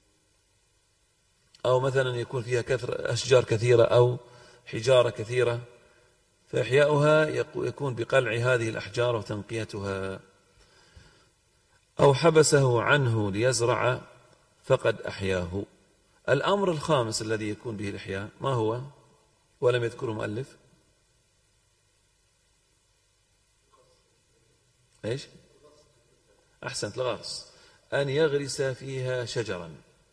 أو مثلا يكون فيها أشجار كثيرة أو حجارة كثيرة، فإحياؤها يكون بقلع هذه الأحجار وتنقيتها. أو حبسه عنه ليزرع فقد أحياه. الأمر الخامس الذي يكون به الإحياء ما هو؟ ولم يذكره مؤلف. إيش؟ أحسنت، الغرس، أن يغرس فيها شجرا،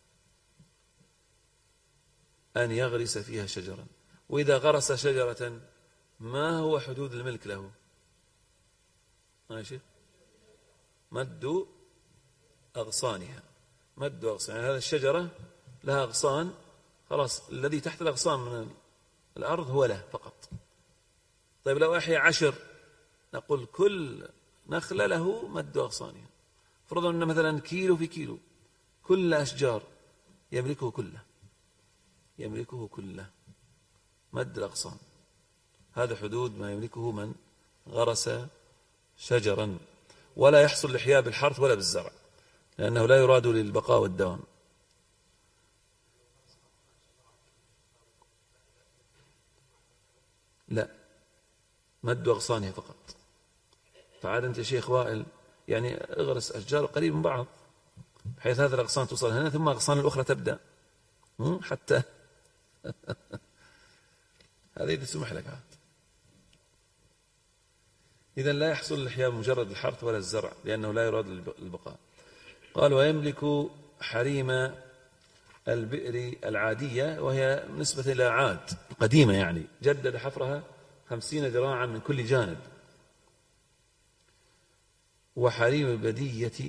أن يغرس فيها شجرا. وإذا غرس شجرة ما هو حدود الملك له؟ ماشي، مد أغصانها، مد أغصان، يعني هذه الشجرة لها أغصان، خلاص الذي تحت الأغصان من الأرض هو له فقط. طيب لو أحيا 10 نقول كل نخلة له مد أغصانها، فرضا أن مثلا كيلو في كيلو، كل أشجار يملكه كله، يملكه كله، مد الأغصان. هذا حدود ما يملكه من غرس شجرا. ولا يحصل الإحياء بالحرث ولا بالزرع، لأنه لا يراد للبقاء والدوام. لا، مد أغصانها فقط. فعاد أنت يا شيخ وائل يعني اغرس أشجار قريب من بعض بحيث هذه الأغصان توصل هنا ثم الأغصان الأخرى تبدأ حتى هذا إذا سمح لك عاد. إذن لا يحصل الإحياء بمجرد الحرث ولا الزرع، لأنه لا يراد البقاء. قال ويملك حريم البئر العادية، وهي نسبة إلى عاد قديمة، يعني جدد حفرها 50 ذراعا من كل جانب. وحريم البدية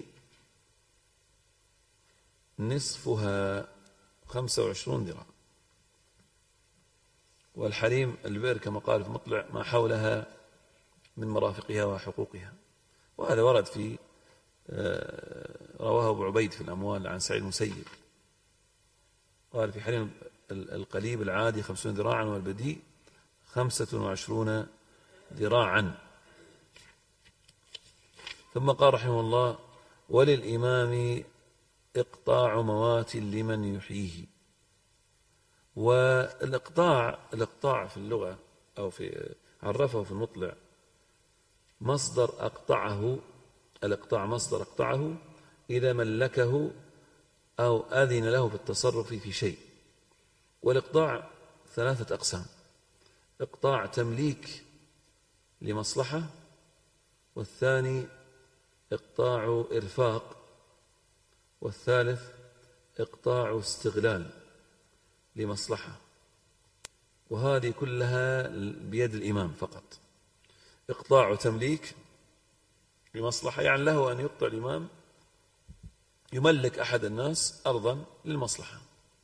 نصفها 25 ذراع. والحريم البئر كما قال في مطلع ما حولها من مرافقها وحقوقها. وهذا ورد في رواه أبو عبيد في الأموال عن سعيد المسيب، قال في حريم القليب العادي 50 ذراعا والبديء 25 ذراعا. ثم قال رحمه الله وللإمام إقطاع موات لمن يحييه. والإقطاع في اللغة أو في عرفه في المطلع مصدر أقطعه. الإقطاع مصدر أقطعه إذا ملكه أو أذن له بالتصرف في شيء. والإقطاع 3 أقسام: إقطاع تمليك لمصلحة، والثاني إقطاع إرفاق، والثالث إقطاع استغلال لمصلحة. وهذه كلها بيد الإمام فقط. إقطاع تمليك لمصلحة يعني له أن يقطع الإمام، يملك أحد الناس أرضا للمصلحة،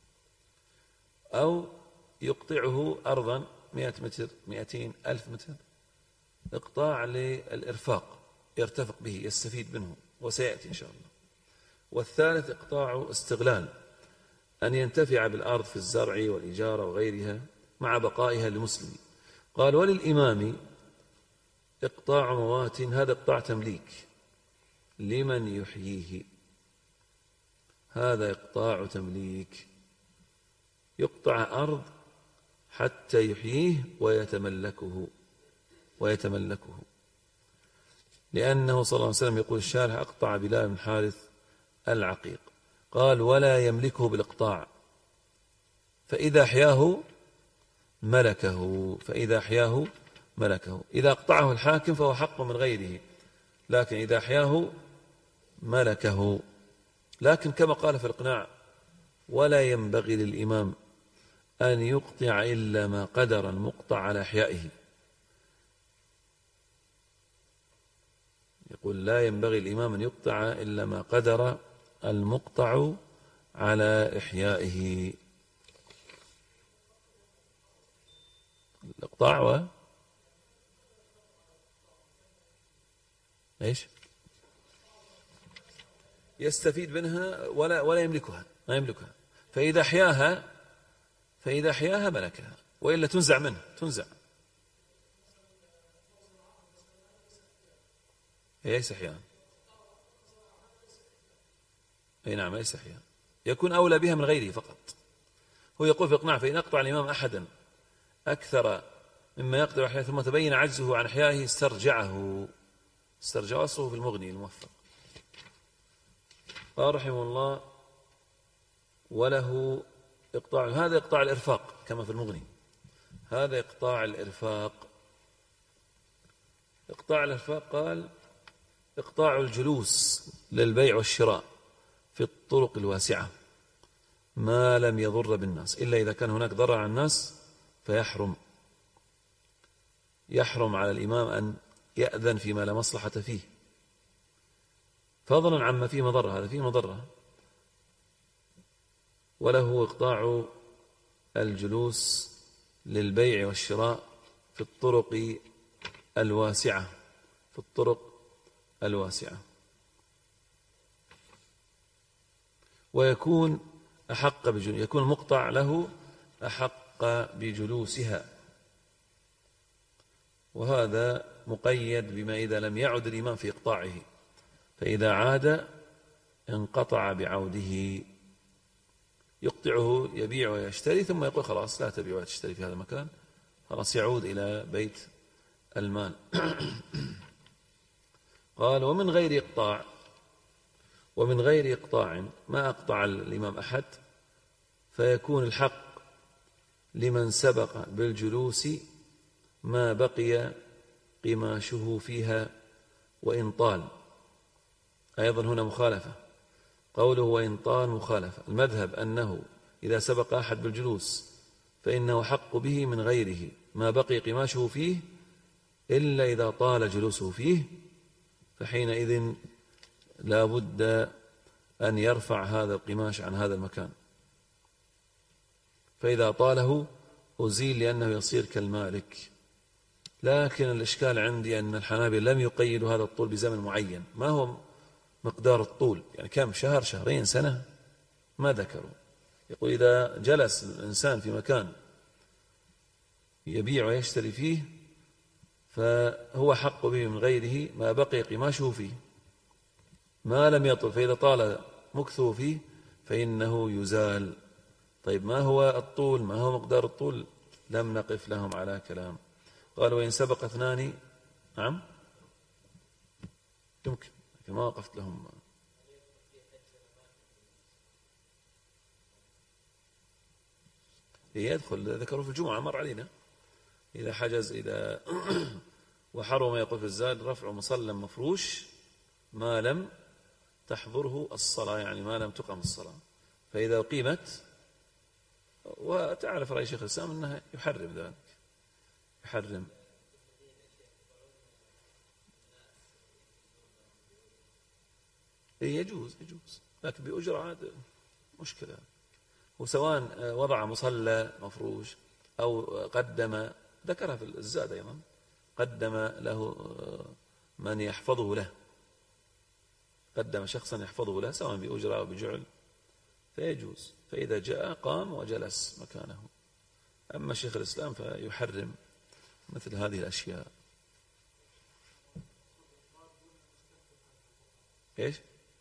أو يقطعه أرضا 100 متر 200 ألف متر، إقطاع للإرفاق يرتفق به يستفيد منه، وسيأتي إن شاء الله. والثالث إقطاع استغلال، أن ينتفع بالأرض في الزرع والإجارة وغيرها مع بقائها للمسلم. قال وللإمام إقطاع موات، هذا إقطاع تمليك لمن يحييه. هذا إقطاع تمليك، يقطع أرض حتى يحييه ويتملكه. لأنه صلى الله عليه وسلم يقول الشارح أقطع بلال بن حارث العقيق. قال ولا يملكه بالإقطاع، فإذا أحياه ملكه. إذا أقطعه الحاكم فهو حق من غيره، لكن إذا أحياه ملكه. لكن كما قال في الإقناع ولا ينبغي للإمام أن يقطع إلا ما قدر المقطع على إحيائه. يقول لا ينبغي الإمام أن يقطع إلا ما قدر المقطع على إحيائه. الإقطاع إيش يستفيد منها ولا يملكها، ما يملكها. فإذا أحياها ملكها، وإلا تنزع منه، تنزع. ليس أحياء. أي نعم ليس أحياء، يكون أولى بها من غيره فقط. هو يقول في إقناع فإن أقطع الإمام أحدا أكثر مما يقدر أحياء ثم تبين عجزه عن إحيائه استرجعه أصله في المغني الموفق. قال رحمه الله وله إقطاع، هذا إقطاع الإرفاق كما في المغني، هذا إقطاع الإرفاق. إقطاع الإرفاق قال إقطاع الجلوس للبيع والشراء في الطرق الواسعة ما لم يضر بالناس، إلا إذا كان هناك ضرر على الناس يحرم على الإمام أن يأذن فيما لا مصلحة فيه، فضلا عما فيه مضرة. هذا فيه مضرة. وله إقطاع الجلوس للبيع والشراء في الطرق الواسعة، ويكون يكون المقطع له أحق بجلوسها. وهذا مقيد بما إذا لم يعد الإمام في إقطاعه، فإذا عاد انقطع بعوده، يقطعه يبيع ويشتري ثم يقول خلاص لا تبيع ولا تشتري في هذا المكان، خلاص يعود إلى بيت المال. قال ومن غير إقطاع ما أقطع الإمام أحد، فيكون الحق لمن سبق بالجلوس ما بقي قماشه فيها وإن طال. أيضا هنا مخالفة، قوله وإن طال مخالفة. المذهب أنه إذا سبق أحد بالجلوس فإنه حق به من غيره ما بقي قماشه فيه إلا إذا طال جلوسه فيه، فحينئذ لا بد أن يرفع هذا القماش عن هذا المكان، فإذا طاله أزيل لأنه يصير كالمالك. لكن الإشكال عندي أن الحنابلة لم يقيدوا هذا الطول بزمن معين. ما هو مقدار الطول؟ يعني كم؟ شهر، شهرين، سنة؟ ما ذكروا. يقول إذا جلس الإنسان في مكان يبيع ويشتري فيه فهو حق به من غيره ما بقي قماشه فيه ما لم يطل، فإذا طال مكثه فيه فإنه يزال. طيب ما هو الطول؟ ما هو مقدار الطول؟ لم نقف لهم على كلام. قالوا وإن سبق اثنان، نعم يمكن، لكن ما وقفت لهم. يدخل، ذكروا في الجمعة، مر علينا إذا حجز، إذا وحرم يقول في الزاد رفع مصلى مفروش ما لم تحضره الصلاة، يعني ما لم تقم الصلاة. فإذا قيمت، وتعرف رأي شيخ الإسلام أنها يحرم ذلك، يحرم. يجوز، لكن بأجرة عاد مشكلة. وسواء وضع مصلى مفروش أو قدم، ذكرها في الزاد أيضا، قدم له من يحفظه له، قدم شخصا يحفظه له سواء بأجرة أو بجعل، فيجوز. فإذا جاء قام وجلس مكانه. أما شيخ الإسلام فيحرم مثل هذه الأشياء. إيش؟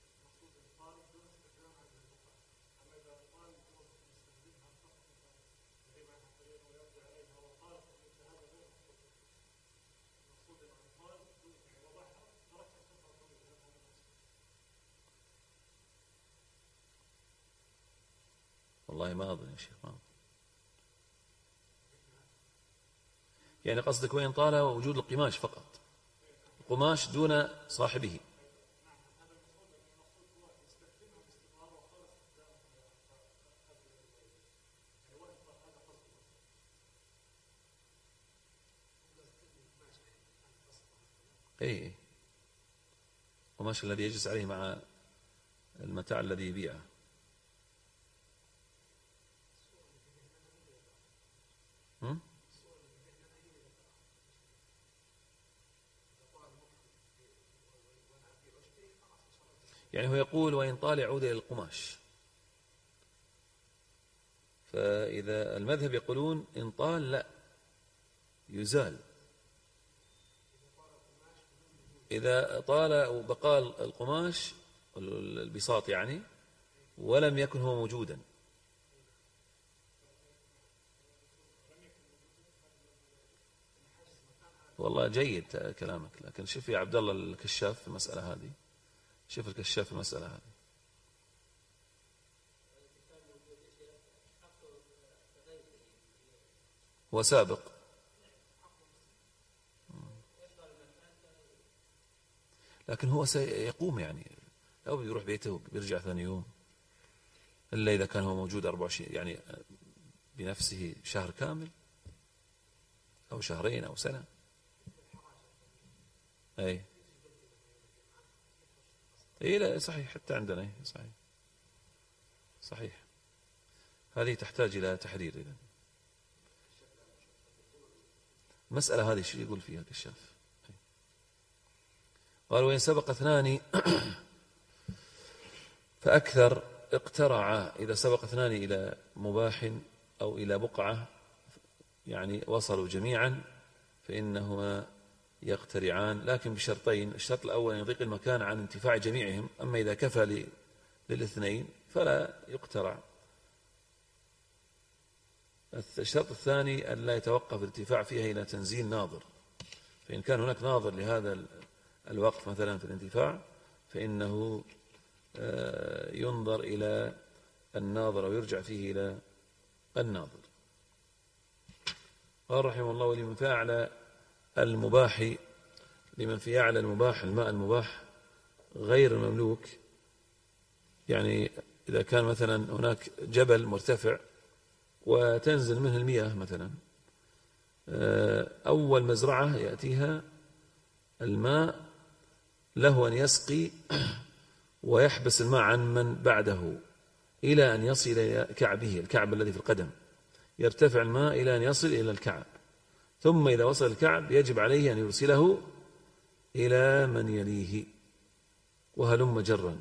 والله ما أظن يا شيخ، ما أظن. يعني قصدك وين طال وجود القماش فقط، القماش دون صاحبه. أي القماش الذي يجلس عليه مع المتاع الذي يبيعه. يعني هو يقول وإن طال يعود إلى القماش. فإذا المذهب يقولون إن طال لا يزال، إذا طال وبقى القماش البساط يعني ولم يكن هو موجودا. والله جيد كلامك، لكن شوف يا عبد الله الكشاف في المسألة هذه، شوف الكشاف في المسألة هذه. هو سابق، لكن هو سيقوم يعني، أو بيروح بيته بيرجع ثاني يوم، إلا إذا كان هو موجود 24 يعني بنفسه شهر كامل أو شهرين أو سنة. أي لا صحيح، حتى عندنا صحيح، صحيح. هذه تحتاج إلى تحرير. إذن المسألة هذه شو يقول فيها الكشاف؟ قال وإن سبق اثنان فأكثر اقترعا. إذا سبق اثنان إلى مباح أو إلى بقعة يعني وصلوا جميعا فإنهما يقترعان، لكن بشرطين. الشرط الأول يضيق المكان عن انتفاع جميعهم، أما إذا كفى للاثنين فلا يقترع. الشرط الثاني أن لا يتوقف الارتفاع فيها إلى تنزيل ناظر، فإن كان هناك ناظر لهذا الوقت مثلا في الانتفاع فإنه ينظر إلى الناظر أو يرجع فيه إلى الناظر. قال رحمه الله ولمن فعل المباح لمن في أعلى المباح الماء المباح غير المملوك، يعني إذا كان مثلا هناك جبل مرتفع وتنزل منه المياه مثلا، أول مزرعة يأتيها الماء له أن يسقي ويحبس الماء عن من بعده إلى أن يصل إلى كعبه، الكعب الذي في القدم، يرتفع الماء إلى أن يصل إلى الكعب، ثم إذا وصل الكعب يجب عليه أن يرسله إلى من يليه، وهلم جرا،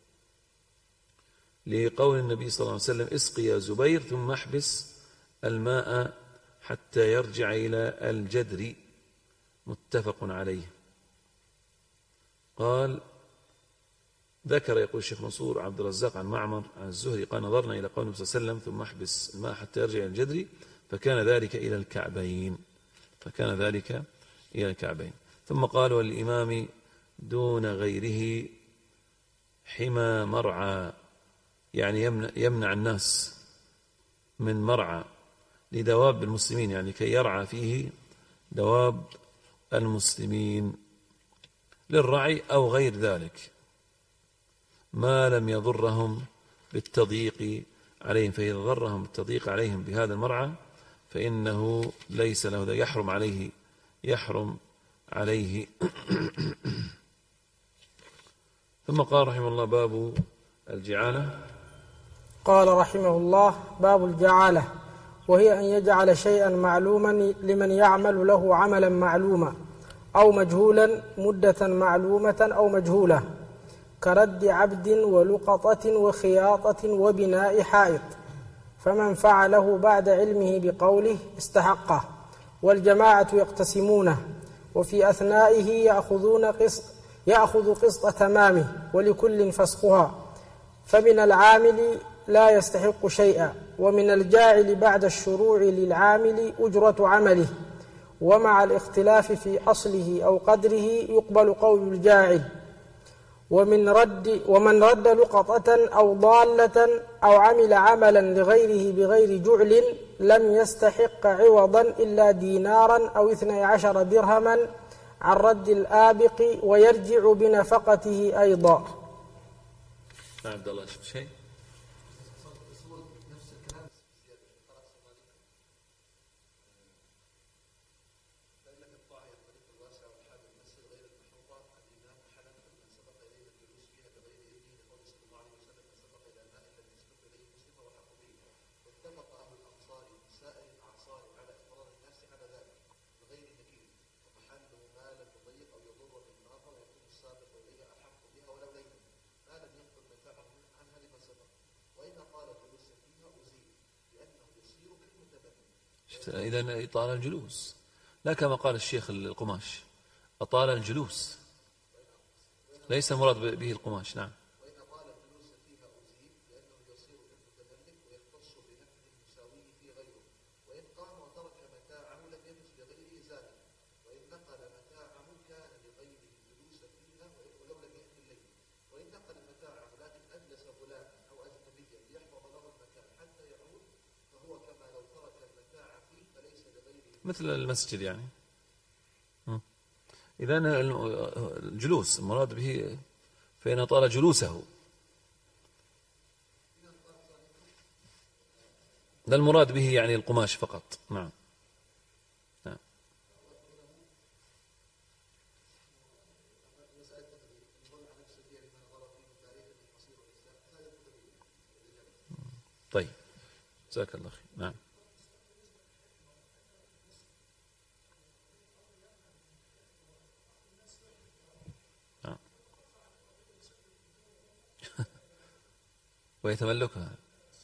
لقول النبي صلى الله عليه وسلم: اسقي يا زبير ثم احبس الماء حتى يرجع إلى الجدر، متفق عليه. قال ذكر، يقول الشيخ منصور عبد الرزاق عن معمر عن الزهري قال: نظرنا إلى قول النبي صلى الله عليه وسلم: ثم احبس الماء حتى يرجع إلى الجدر، فكان ذلك إلى الكعبين، فكان ذلك إلى الكعبين. ثم قال: والإمام دون غيره حمى مرعى، يعني يمنع الناس من مرعى لدواب المسلمين، يعني كي يرعى فيه دواب المسلمين للرعي أو غير ذلك، ما لم يضرهم بالتضييق عليهم، فإذا ضرهم بالتضييق عليهم بهذا المرعى فإنه ليس له ذا، يحرم عليه. ثم قال رحمه الله: باب الجعالة. قال رحمه الله: باب الجعالة، وهي أن يجعل شيئا معلوما لمن يعمل له عملا معلوما أو مجهولا مدة معلومة أو مجهولة، كرد عبد ولقطة وخياطة وبناء حائط، فمن فعله بعد علمه بقوله استحقه، والجماعة يقتسمونه، وفي أثنائه يأخذ قسط تمامه ولكل فسخها، فمن العامل لا يستحق شيئا، ومن الجاعل بعد الشروع للعامل أجرة عمله، ومع الاختلاف في أصله أو قدره يقبل قول الجاعل. ومن رد لقطة أو ضالة أو عمل عملا لغيره بغير جعل لم يستحق عوضا إلا دينارا أو 12 درهما عن رد الآبق، ويرجع بنفقته أيضا. عبد الله شيء إذن إطال الجلوس، لا كما قال الشيخ القماش أطال الجلوس، ليس المراد به القماش. نعم. مثل المسجد يعني. إذن الجلوس المراد به، فإن طال جلوسه، ده المراد به يعني القماش فقط. نعم. نعم. طيب، جزاك الله خير. نعم. ويتملكها.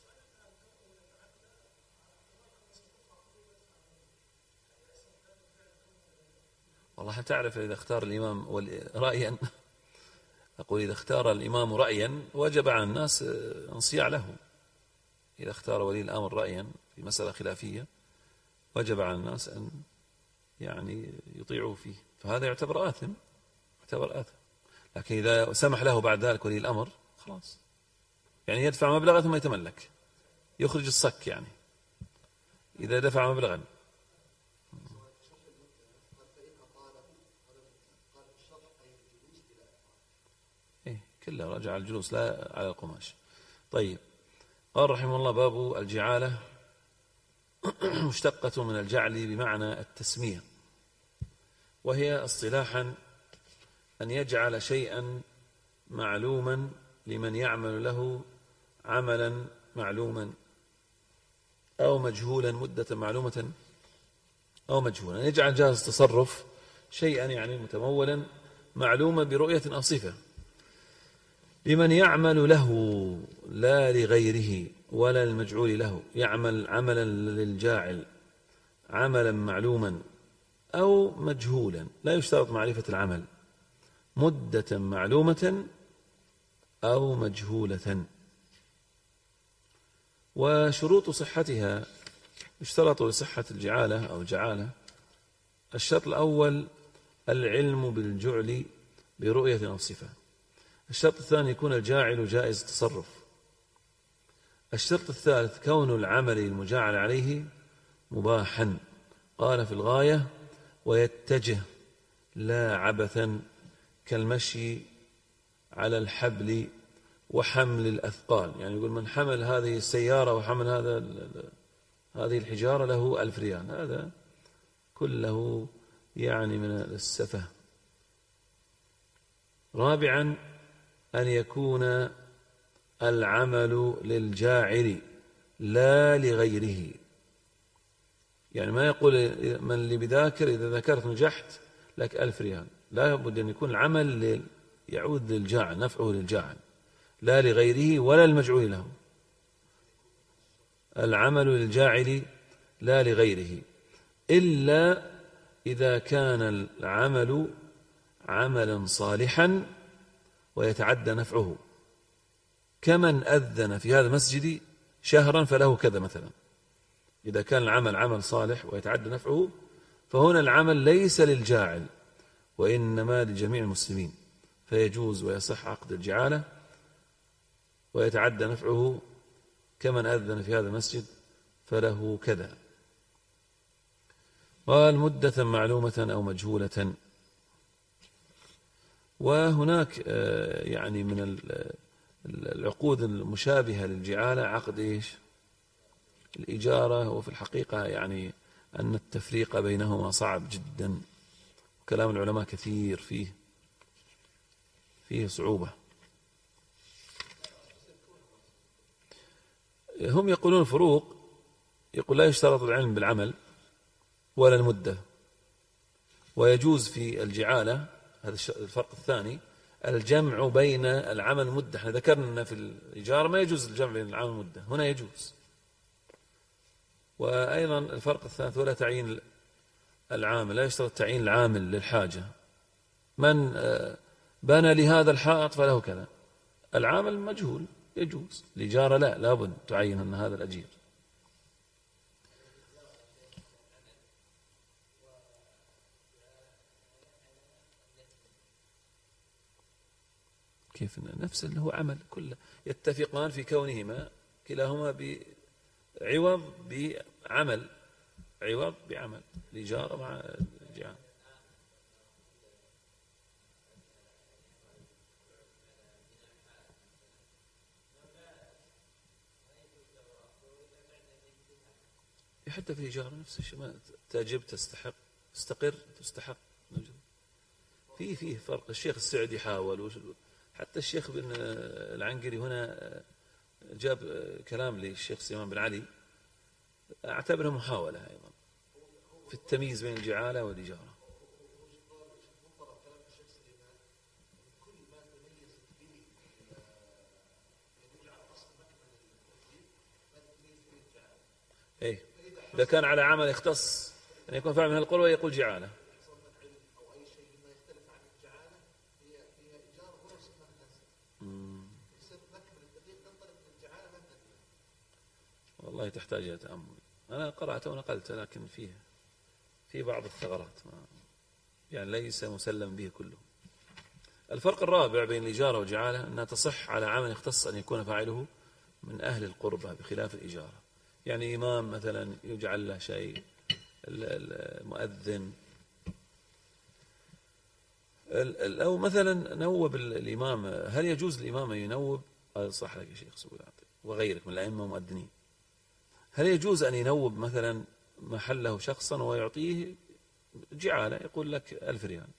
والله تعرف، إذا اختار الإمام رأيا، أقول إذا اختار الإمام رأيا وجب على الناس انصياع له. إذا اختار ولي الأمر رأيا في مسألة خلافية وجب على الناس أن يعني يطيعوا فيه، فهذا يعتبر آثم. لكن إذا سمح له بعد ذلك ولي الأمر خلاص، يعني يدفع مبلغا ثم يتملك، يخرج الصك يعني إذا دفع مبلغا. كلها راجع على الجلوس لا على القماش. طيب، قال رحمه الله: باب الجعالة مشتقة من الجعل بمعنى التسمية، وهي اصطلاحا أن يجعل شيئا معلوما لمن يعمل له عملا معلوما أو مجهولا مدة معلومة أو مجهولا، يجعل جاهز تصرف شيئا يعني متمولا معلوما برؤية أو صفة لمن يعمل له لا لغيره ولا المجعول له، يعمل عملا للجاعل عملا معلوما أو مجهولا، لا يشترط معرفة العمل، مدة معلومة أو مجهولة. وشروط صحتها اشترط لصحة الجعالة أو الجعالة: الشرط الأول العلم بالجعل برؤية أو صفة. الشرط الثاني يكون الجاعل جائز التصرف. الشرط الثالث كون العمل المجاعل عليه مباحا. قال في الغاية: ويتجه لا عبثا كالمشي على الحبل وحمل الأثقال، يعني يقول من حمل هذه السيارة وحمل هذه الحجارة له 1000 ريال، هذا كله يعني من السفه. رابعا أن يكون العمل للجاعل لا لغيره، يعني ما يقول من اللي بذاكر إذا ذكرت نجحت لك 1000 ريال، لا بد أن يكون العمل يعود للجاعل، نفعه للجاعل لا لغيره ولا المجعول له. العمل للجاعل لا لغيره إلا إذا كان العمل عملا صالحا ويتعدى نفعه، كمن أذن في هذا المسجد شهرا فله كذا مثلا. إذا كان العمل عمل صالح ويتعدى نفعه فهنا العمل ليس للجاعل وإنما لجميع المسلمين، فيجوز ويصح عقد الجعالة ويتعدى نفعه، كمن أذن في هذا المسجد فله كذا. قال: مدة معلومة أو مجهولة. وهناك يعني من العقود المشابهة للجعالة عقد إيش؟ الإجارة، وفي الحقيقة يعني أن التفريق بينهما صعب جدا، كلام العلماء كثير فيه صعوبة. هم يقولون فروق، يقول لا يشترط العلم بالعمل ولا المدة، ويجوز في الجعالة، هذا الفرق الثاني، الجمع بين العمل والمدة. احنا ذكرنا في الإجارة ما يجوز الجمع بين العمل والمدة، هنا يجوز. وأيضا الفرق الثالث ولا تعيين العامل، لا يشترط تعيين العامل للحاجة، من بنى لهذا الحائط فله كذا، العامل مجهول يجوز. الإجارة لا، لابد تعين أن هذا الأجير. كيف نفس اللي هو عمل، كله يتفقان في كونهما كلاهما بعوض بعمل، عوض بعمل، الإجارة مع الجعالة. حتى في الإجارة نفس الشيء، ما تجب تستحق، تستقر تستحق. فيه فرق. الشيخ السعدي حاول، حتى الشيخ بن العنقري هنا جاب كلام للشيخ سليمان بن علي، اعتبره محاولة أيضا في التمييز بين الجعالة والإجارة. إيه، إذا كان على عمل يختص أن يكون فعل من القرى يقول جعالة. والله تحتاج إلى تأمل. أنا قرأت ونقلت، لكن فيه بعض الثغرات، يعني ليس مسلم به كله. الفرق الرابع بين الإجارة والجعالة أنها تصح على عمل يختص أن يكون فاعله من أهل القربة، بخلاف الإجارة. يعني إمام مثلا يجعل له شيء، المؤذن، لو مثلا نوب الإمام، هل يجوز الإمام أن ينوب؟ صح لك يا شيخ سؤال وغيرك من الأئمة والمؤذنين، هل يجوز أن ينوب مثلا محله شخصا ويعطيه جعالة، يقول لك 1000 ريال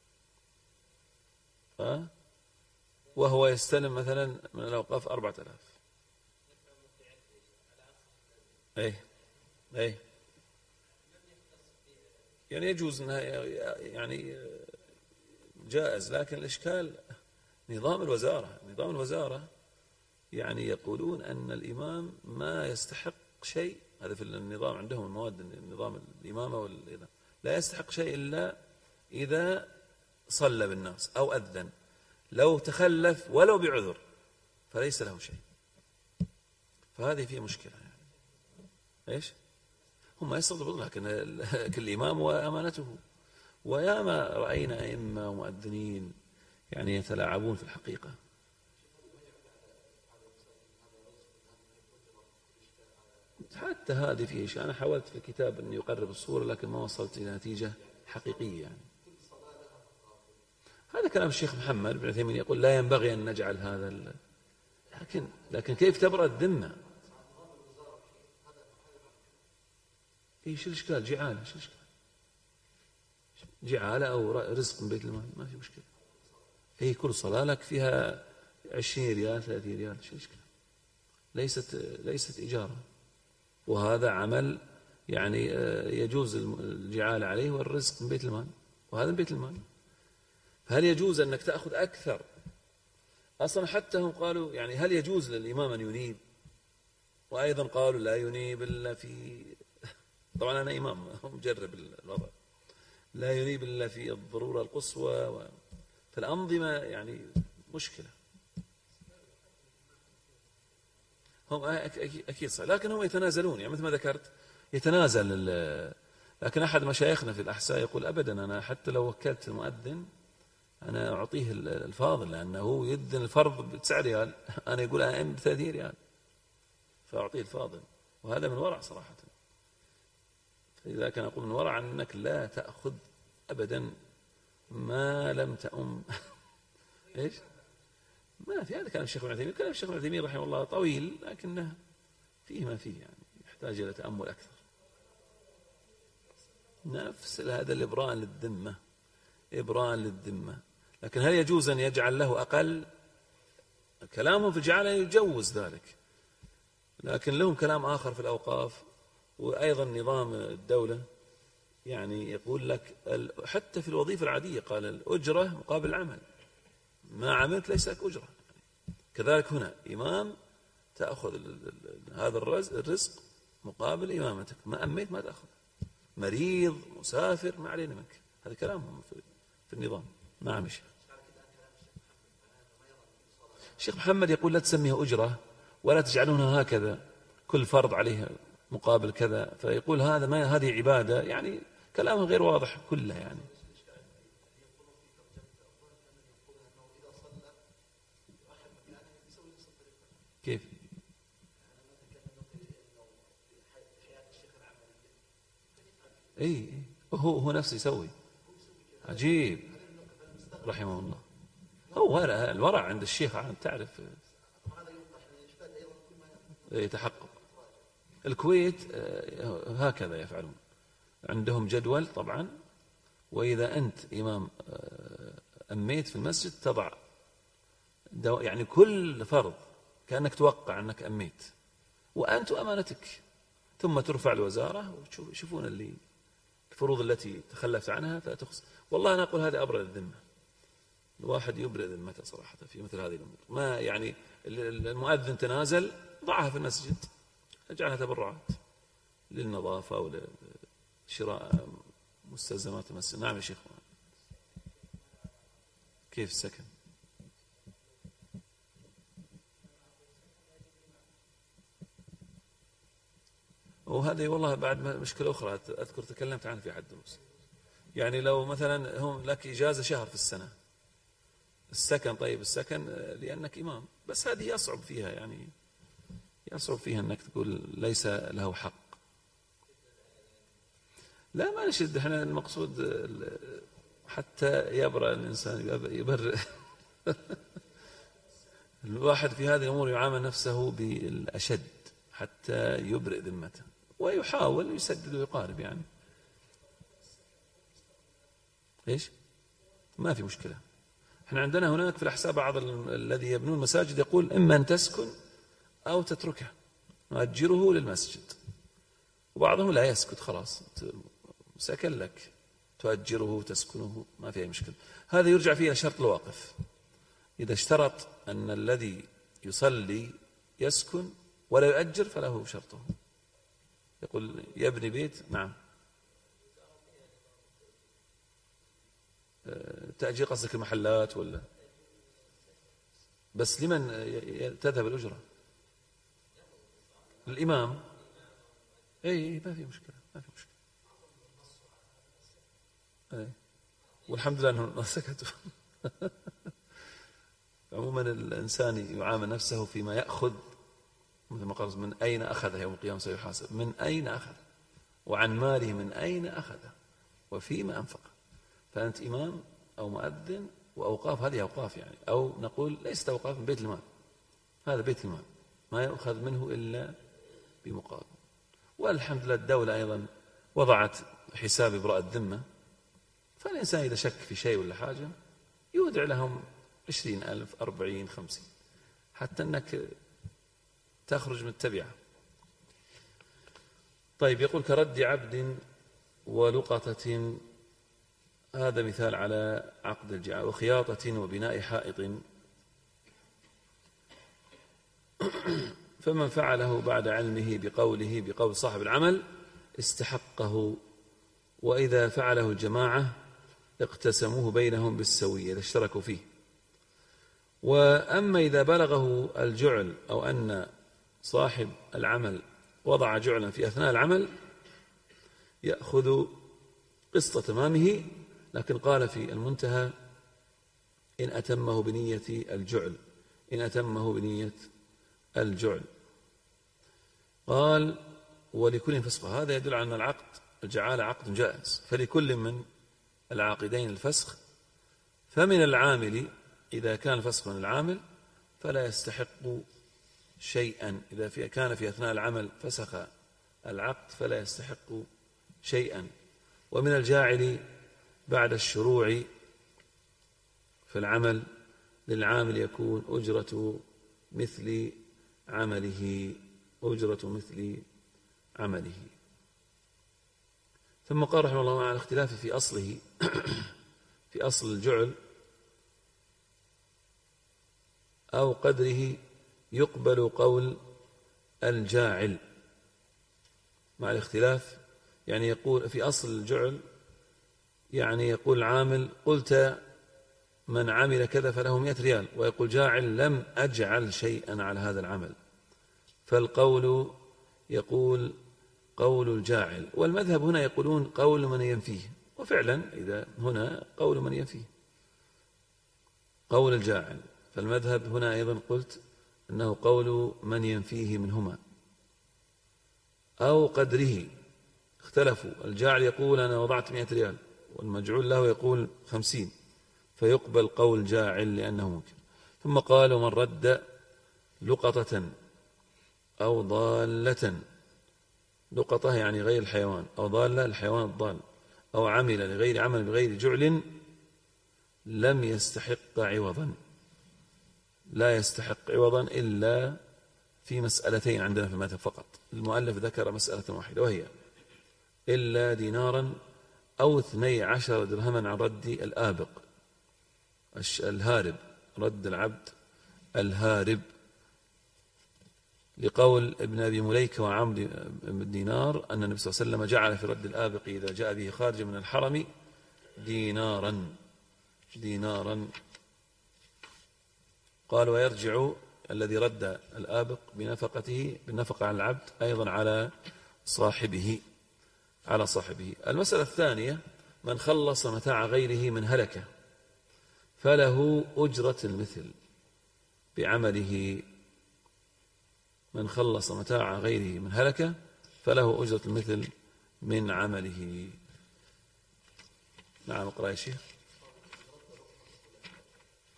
وهو يستلم مثلا من الأوقاف 4000؟ أي يعني يجوز أنها يعني جائز، لكن الإشكال نظام الوزارة يعني يقولون أن الإمام ما يستحق شيء، هذا في النظام عندهم المواد النظام الإمامة لا يستحق شيء إلا إذا صلى بالناس أو أذن، لو تخلف ولو بعذر فليس له شيء. فهذه فيه مشكلة يعني. هم يستغربون، لكن كل إمام وأمانته. وياما رأينا أئمة ومؤذنين يعني يتلاعبون في الحقيقة. حتى هذه فيه شيء، أنا حاولت في الكتاب أن يقرب الصورة لكن ما وصلت إلى نتيجة حقيقية يعني. هذا كلام الشيخ محمد بن عثيمين، يقول لا ينبغي أن نجعل هذا لكن كيف تبرأ الذمة؟ شو الإشكال؟ جعالة، شو الإشكال؟ جعالة أو رزق من بيت المال ما في مشكلة. كل صلاة لك فيها 20 ريال 30 ريال، شو الإشكال؟ ليست إجارة، وهذا عمل يعني يجوز الجعالة عليه، والرزق من بيت المال، وهذا من بيت المال. هل يجوز أنك تأخذ أكثر؟ أصلا حتى هم قالوا يعني هل يجوز للإمام أن ينيب؟ وأيضا قالوا لا ينيب إلا في طبعا أنا إمام مجرب الوضع، لا ينيب إلا في الضرورة القصوى. فالأنظمة يعني مشكلة. هم أكيد صحيح، لكن هم يتنازلون يعني مثل ما ذكرت يتنازل. لكن أحد مشايخنا في الأحساء يقول أبدا أنا حتى لو وكلت المؤذن أنا أعطيه الفاضل، لأنه يدن الفرض ب9 ريال، أنا يقول أنا ب30 ريال فأعطيه الفاضل، وهذا من ورع صراحة. فإذا كان أقول من ورع أنك لا تأخذ أبدا ما لم تأم ما في. هذا كلام الشيخ ابن عثيمين. كلام الشيخ ابن عثيمين رحمه الله طويل لكنه فيه ما فيه يعني، يحتاج إلى تأمل أكثر. نفس هذا إبراء للذمة. لكن هل يجوز أن يجعل له أقل؟ كلامهم في الجعالة يجوز ذلك، لكن لهم كلام آخر في الأوقاف. وأيضا نظام الدولة يعني يقول لك حتى في الوظيفة العادية قال الأجرة مقابل العمل، ما عملت ليس لك أجرة. كذلك هنا إمام تأخذ هذا الرزق مقابل إمامتك، ما أميت ما تأخذ، مريض مسافر ما علينا منك. هذا كلامهم في النظام. نعم يا شيخ. الشيخ محمد يقول لا تسميها أجرة ولا تجعلونها هكذا كل فرض عليه مقابل كذا، فيقول هذه عبادة يعني. كلامه غير واضح كله يعني. كيف؟ هو نفسه يسوي. عجيب رحمه الله. هو الورع عند الشيخ تعرف يتحقق. الكويت هكذا يفعلون، عندهم جدول طبعا، وإذا أنت إمام أميت في المسجد تضع يعني كل فرض كأنك توقع أنك أميت وأنت أمانتك، ثم ترفع الوزارة ويشوفون الفروض التي تخلفت عنها فتخص. والله أنا أقول هذا أبرأ الذمة، الواحد يبرئ ذمته صراحة في مثل هذه الأمور. ما يعني المؤذن تنازل، ضعها في المسجد، اجعلها تبرعات للنظافة أو لشراء مستلزمات المسجد. نعم يا شيخ. كيف السكن؟ وهذه والله بعد مشكلة أخرى أذكر تكلمت عنها في أحد الدروس. يعني لو مثلا هم لك إجازة شهر في السنة، السكن طيب السكن لأنك إمام، بس هذه يصعب فيها يعني، يصعب فيها أنك تقول ليس له حق. لا ما نشد، احنا المقصود حتى يبرأ الإنسان يبرئ. الواحد في هذه الأمور يعامل نفسه بالأشد حتى يبرئ ذمته، ويحاول يسدد ويقارب يعني. إيش؟ ما في مشكلة. احنا عندنا هناك في الأحساء بعض الذي يبنون المساجد يقول إما أن تسكن أو تتركه، نؤجره للمسجد. وبعضهم لا يسكت، خلاص سكن لك، تؤجره تسكنه، ما في أي مشكلة. هذا يرجع فيه إلى شرط الواقف. إذا اشترط أن الذي يصلي يسكن ولا يؤجر فله شرطه. يقول يبني بيت، نعم. تأجير قصدك المحلات ولا؟ بس لمن تذهب الأجرة؟ الإمام. أي ما في مشكلة، ما في مشكلة. أي. والحمد لله أنهم سكتوا. عموما الإنسان يعامل نفسه فيما يأخذ، مثل ما قال من أين أخذه يوم القيامة سيحاسب، من أين أخذ، وعن ماله من أين أخذه، وفيما أنفق. فأنت إمام أو مؤذن، وأوقاف هذه أوقاف يعني، أو نقول ليست أوقاف من بيت المال، هذا بيت المال ما يؤخذ منه إلا بمقابل. والحمد لله الدولة أيضا وضعت حساب إبراء الذمة، فالإنسان إذا شك في شيء ولا حاجة يودع لهم 20,000 40 50 حتى أنك تخرج من التبعة. طيب، يقول كرد عبد ولقطة، هذا مثال على عقد الجعاء، وخياطة وبناء حائط. فمن فعله بعد علمه بقول صاحب العمل استحقه، وإذا فعله الجماعة اقتسموه بينهم بالسوية إذا اشتركوا فيه. وأما إذا بلغه الجعل أو أن صاحب العمل وضع جعلا في أثناء العمل يأخذ قسط تمامه، لكن قال في المنتهى إن أتمه بنية الجعل، إن أتمه بنية الجعل. قال ولكل فسخ، هذا يدل على أن العقد الجعالة عقد جائز، فلكل من العاقدين الفسخ. فمن العامل إذا كان الفسخ من العامل فلا يستحق شيئا، إذا كان في أثناء العمل فسخ العقد فلا يستحق شيئا. ومن الجاعل بعد الشروع في العمل للعامل يكون أجرة مثل عمله، أجرة مثل عمله. ثم قال رحمه الله مع الاختلاف في أصله في أصل الجعل أو قدره يقبل قول الجاعل. مع الاختلاف يعني يقول في أصل الجعل، يعني يقول العامل قلت من عمل كذا فله 100 ريال، ويقول جاعل لم أجعل شيئا على هذا العمل، فالقول يقول قول الجاعل. والمذهب هنا يقولون قول من ينفيه، وفعلا إذا هنا قول من ينفيه قول الجاعل، فالمذهب هنا أيضا قلت أنه قول من ينفيه منهما. أو قدره اختلفوا، الجاعل يقول أنا وضعت 100 ريال، والمجعول له يقول 50، فيقبل قول جاعل لأنه ممكن. ثم قال ومن رد لقطة أو ضالة، لقطة يعني غير الحيوان، أو ضالة الحيوان الضال، أو عمل لغير عمل بغير جعل لم يستحق عوضا، لا يستحق عوضا إلا في مسألتين عندنا في المذهب فقط. المؤلف ذكر مسألة واحدة وهي إلا دينارا أو 12 درهما عن رد الآبق الهارب، رد العبد الهارب، لقول ابن أبي مليكة وعمرو بن دينار أن النبي صلى الله عليه وسلم جعل في رد الآبق إذا جاء به خارج من الحرم دينارا. قال ويرجع الذي رد الآبق بنفقته بالنفقة على العبد أيضا على صاحبه. المسألة الثانية من خلص متاع غيره من هلكة فله أجرة المثل بعمله. من خلص متاع غيره من هلكة فله أجرة المثل من عمله. نعم، اقرأ يا شيخ.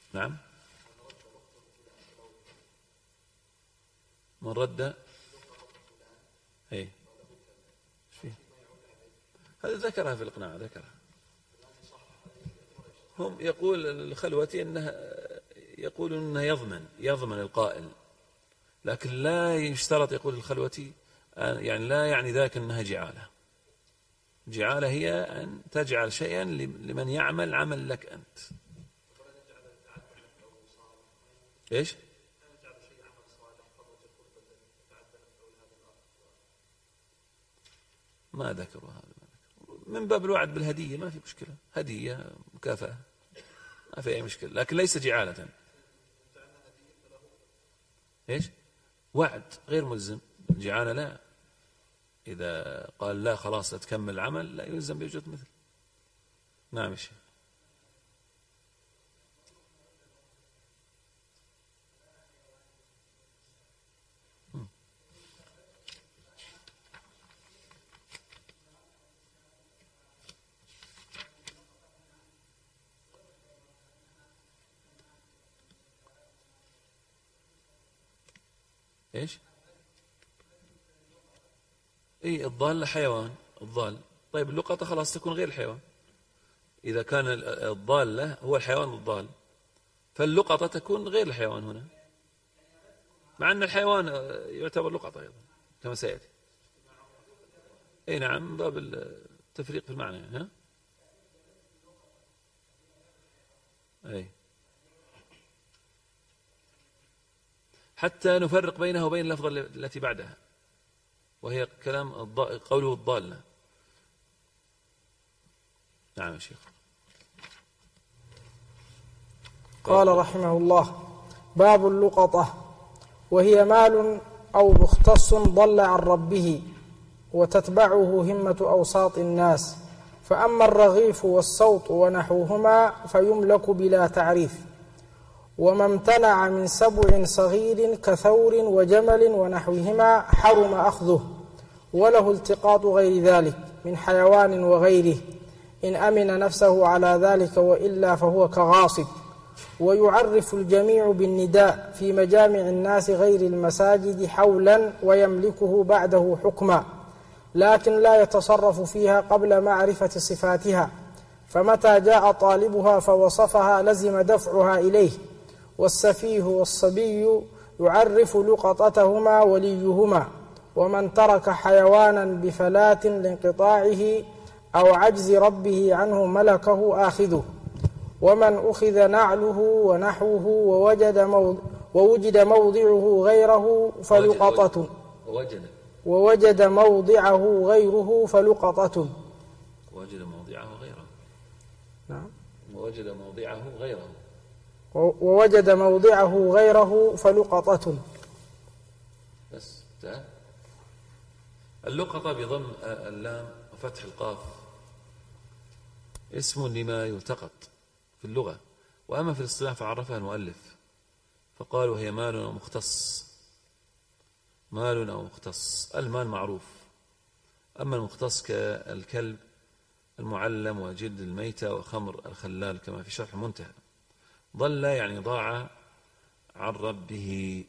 نعم. من رد اي فيه هذا ذكرها في الإقناع، ذكرها. هم يقول الخلوتي انه يقول انه يضمن القائل، لكن لا يشترط يقول الخلوتي يعني لا يعني ذلك انها جعالة. جعالة هي ان تجعل شيئا لمن يعمل عمل لك انت. ايش؟ ما ذكروا هذا، من باب الوعد بالهدية ما في مشكلة، هدية مكافأة ما في أي مشكلة، لكن ليس جعالة. إيش؟ وعد غير ملزم، جعالة لا. إذا قال لا خلاص لا تكمل العمل لا يلزم بوجود مثل. نعم الشيخ. إيش؟ إيه الضال حيوان، الضال. طيب اللقطة خلاص تكون غير الحيوان. إذا كان الضال هو الحيوان الضال، فاللقطة تكون غير الحيوان هنا، مع أن الحيوان يعتبر لقطة أيضا كما سيأتي. أي نعم، باب التفريق في المعنى. ها؟ أي حتى نفرق بينه وبين اللفظة التي بعدها، وهي كلام قوله الضالة. نعم يا شيخ. قال رحمه الله: باب اللقطة، وهي مال أو مختص ضل عن ربه وتتبعه همة أوساط الناس، فأما الرغيف والصوت ونحوهما فيملك بلا تعريف، وما امتنع من سبع صغير كثور وجمل ونحوهما حرم أخذه، وله التقاط غير ذلك من حيوان وغيره إن أمن نفسه على ذلك، وإلا فهو كغاصب. ويعرف الجميع بالنداء في مجامع الناس غير المساجد حولا، ويملكه بعده حكما، لكن لا يتصرف فيها قبل معرفة صفاتها، فمتى جاء طالبها فوصفها لزم دفعها إليه. والسفيه والصبي يعرف لقطتهما وليهما، ومن ترك حيوانا بفلاة لانقطاعه أو عجز ربه عنه ملكه آخذه. ومن أخذ نعله ونحوه ووجد موضعه غيره فلقطة. ووجد موضعه غيره فلقطة. ووجد موضعه غيره. نعم. ووجد موضعه غيره. ووجد موضعه غيره فلقطة. بس تعال. اللقطة بضم اللام وفتح القاف اسم لما يلتقط في اللغة، وأما في الاصطلاح فعرفها المؤلف فقال وهي مال أو مختص. مال أو مختص، المال معروف، أما المختص كالكلب المعلم وجلد الميتة وخمر الخلال كما في شرح المنتهى. ضل يعني ضاع عن ربه.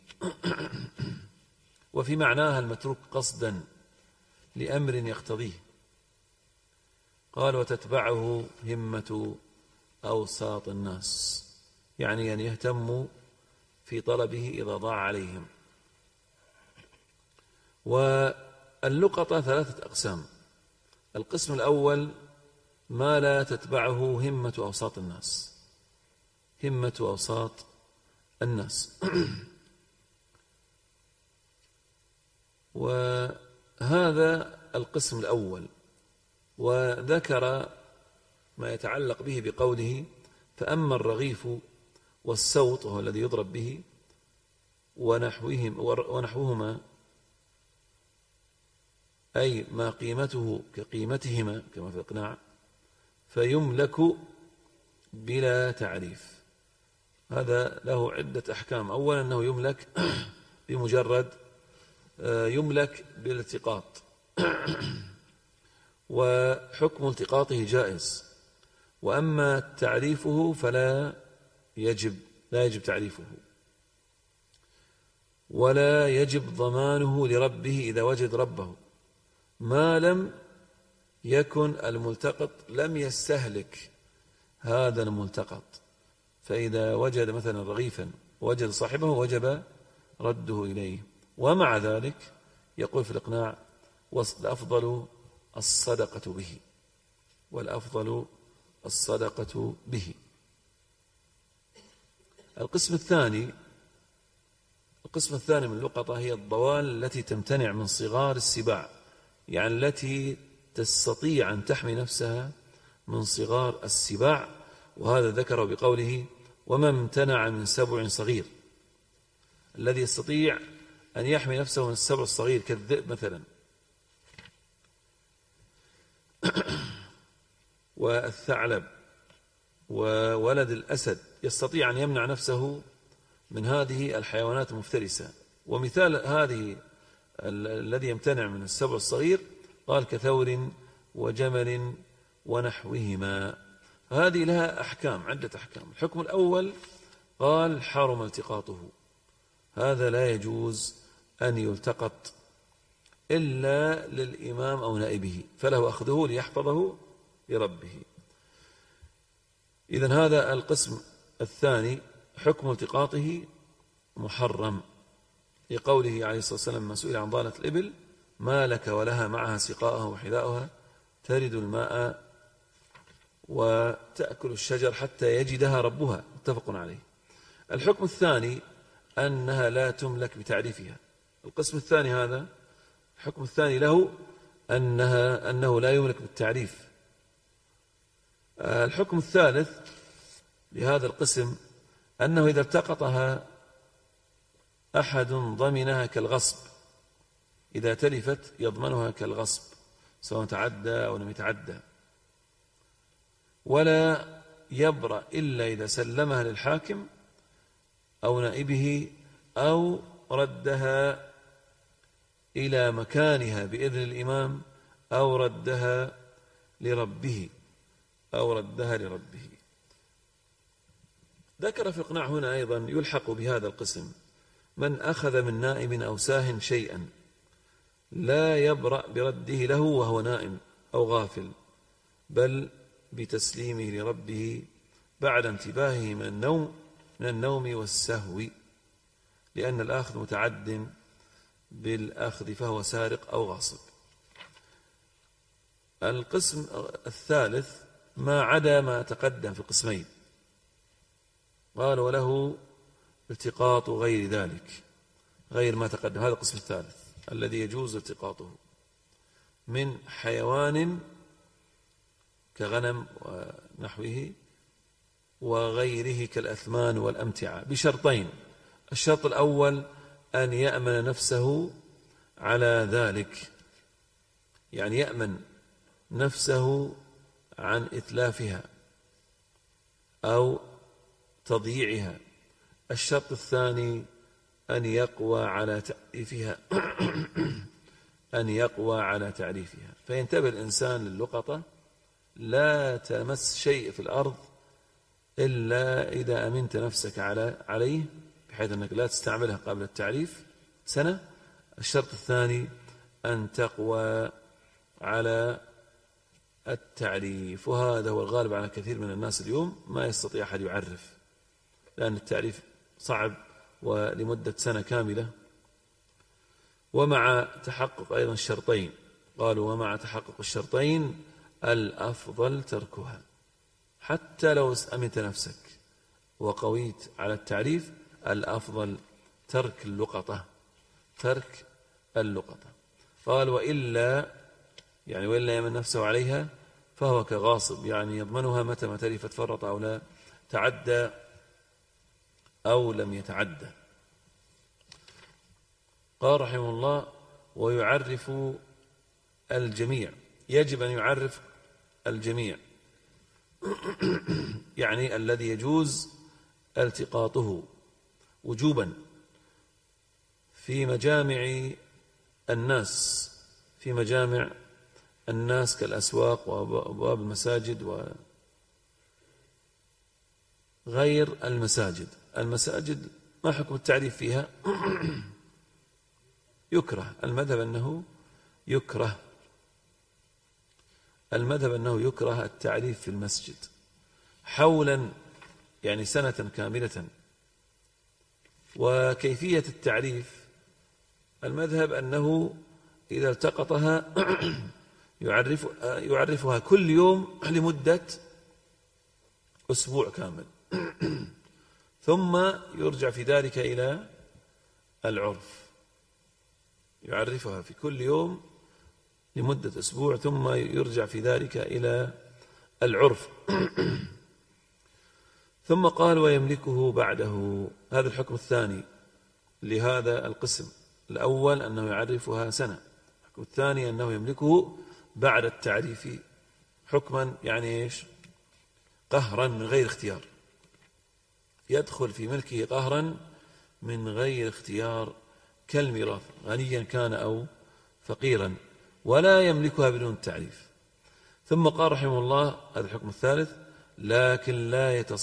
وفي معناها المتروك قصدا لأمر يقتضيه. قال وتتبعه همة أوساط الناس، يعني أن يهتموا في طلبه إذا ضاع عليهم. واللقطة ثلاثة أقسام. القسم الأول ما لا تتبعه همة أوساط الناس. همة أوساط الناس. وهذا القسم الأول، وذكر ما يتعلق به بقوله فأما الرغيف والسوط وهو الذي يضرب به ونحوهما، أي ما قيمته كقيمتهما كما في الإقناع، فيملك بلا تعريف. هذا له عدة أحكام. أولا أنه يملك بمجرد يملك بالالتقاط، وحكم التقاطه جائز. وأما تعريفه فلا يجب لا يجب تعريفه. ولا يجب ضمانه لربه إذا وجد ربه، ما لم يكن الملتقط لم يستهلك هذا الملتقط. فإذا وجد مثلا رغيفا وجد صاحبه وجب رده إليه. ومع ذلك يقول في الإقناع: والأفضل الصدقة به، والأفضل الصدقة به. القسم الثاني من اللقطة هي الضوال التي تمتنع من صغار السباع، يعني التي تستطيع أن تحمي نفسها من صغار السباع. وهذا ذكره بقوله: وما امتنع من سبع صغير. الذي يستطيع أن يحمي نفسه من السبع الصغير كالذئب مثلا، والثعلب وولد الأسد، يستطيع أن يمنع نفسه من هذه الحيوانات المفترسة. ومثال هذه الذي يمتنع من السبع الصغير قال: كثور وجمل ونحوهما. هذه لها أحكام، عدة أحكام. الحكم الأول قال: حرم التقاطه، هذا لا يجوز أن يلتقط إلا للإمام أو نائبه، فله أخذه ليحفظه لربه. إذن هذا القسم الثاني حكم التقاطه محرم، لقوله عليه الصلاة والسلام ما سئل عن ضالة الإبل: ما لك ولها معها سقاءها وحذاؤها ترد الماء وتأكل الشجر حتى يجدها ربها، متفق عليه. الحكم الثاني أنها لا تملك بتعريفها. القسم الثاني هذا الحكم الثاني له أنه لا يملك بالتعريف. الحكم الثالث لهذا القسم أنه إذا التقطها أحد ضمنها كالغصب، إذا تلفت يضمنها كالغصب سواء تعدى أو لم يتعدى، ولا يبرأ إلا إذا سلمها للحاكم أو نائبه أو ردها إلى مكانها بإذن الإمام أو ردها لربه ذكر في الإقناع هنا أيضا يلحق بهذا القسم: من أخذ من نائب أو ساه شيئا لا يبرأ برده له وهو نائم أو غافل، بل بتسليمه لربه بعد انتباهه من النوم والسهو، لأن الآخذ متعد بالأخذ فهو سارق أو غاصب. القسم الثالث ما عدا ما تقدم في القسمين، قال: وله التقاط غير ذلك، غير ما تقدم. هذا القسم الثالث الذي يجوز التقاطه من حيوان كغنم ونحوه وغيره كالأثمان والأمتعة بشرطين: الشرط الأول أن يأمن نفسه على ذلك، يعني يأمن نفسه عن إتلافها أو تضييعها. الشرط الثاني أن يقوى على تعريفها فينتبه الإنسان للقطة: لا تمس شيء في الأرض إلا إذا أمنت نفسك عليه، بحيث أنك لا تستعملها قبل التعريف سنة. الشرط الثاني أن تقوى على التعريف، وهذا هو الغالب على كثير من الناس اليوم، ما يستطيع أحد يعرف لأن التعريف صعب ولمدة سنة كاملة. ومع تحقق أيضا الشرطين، قالوا: ومع تحقق الشرطين الأفضل تركها، حتى لو أمنت نفسك وقويت على التعريف الأفضل ترك اللقطة. قال: وإلا يمن نفسه عليها فهو كغاصب، يعني يضمنها متى ما تلفت فرط أو لا تعدى أو لم يتعدى. قال رحمه الله: ويعرف الجميع، يجب أن يعرف الجميع يعني الذي يجوز التقاطه وجوبا في مجامع الناس كالأسواق وأبواب المساجد وغير المساجد. المساجد ما حكم التعريف فيها؟ يكره. المذهب أنه يكره، المذهب أنه يكره التعريف في المسجد حولا، يعني سنة كاملة. وكيفية التعريف المذهب أنه إذا التقطها يعرفها كل يوم لمدة أسبوع كامل، ثم يرجع في ذلك إلى العرف، يعرفها في كل يوم لمدة أسبوع ثم يرجع في ذلك إلى العرف. ثم قال ويملكه بعده. هذا الحكم الثاني لهذا القسم. الأول أنه يعرفها سنة، الحكم الثاني أنه يملكه بعد التعريف حكما، يعني إيش؟ قهرا من غير اختيار، يدخل في ملكه قهرا من غير اختيار كالميراث غنيا كان أو فقيرا، ولا يملكها بدون التعريف. ثم قال رحمه الله هذا الحكم الثالث: لكن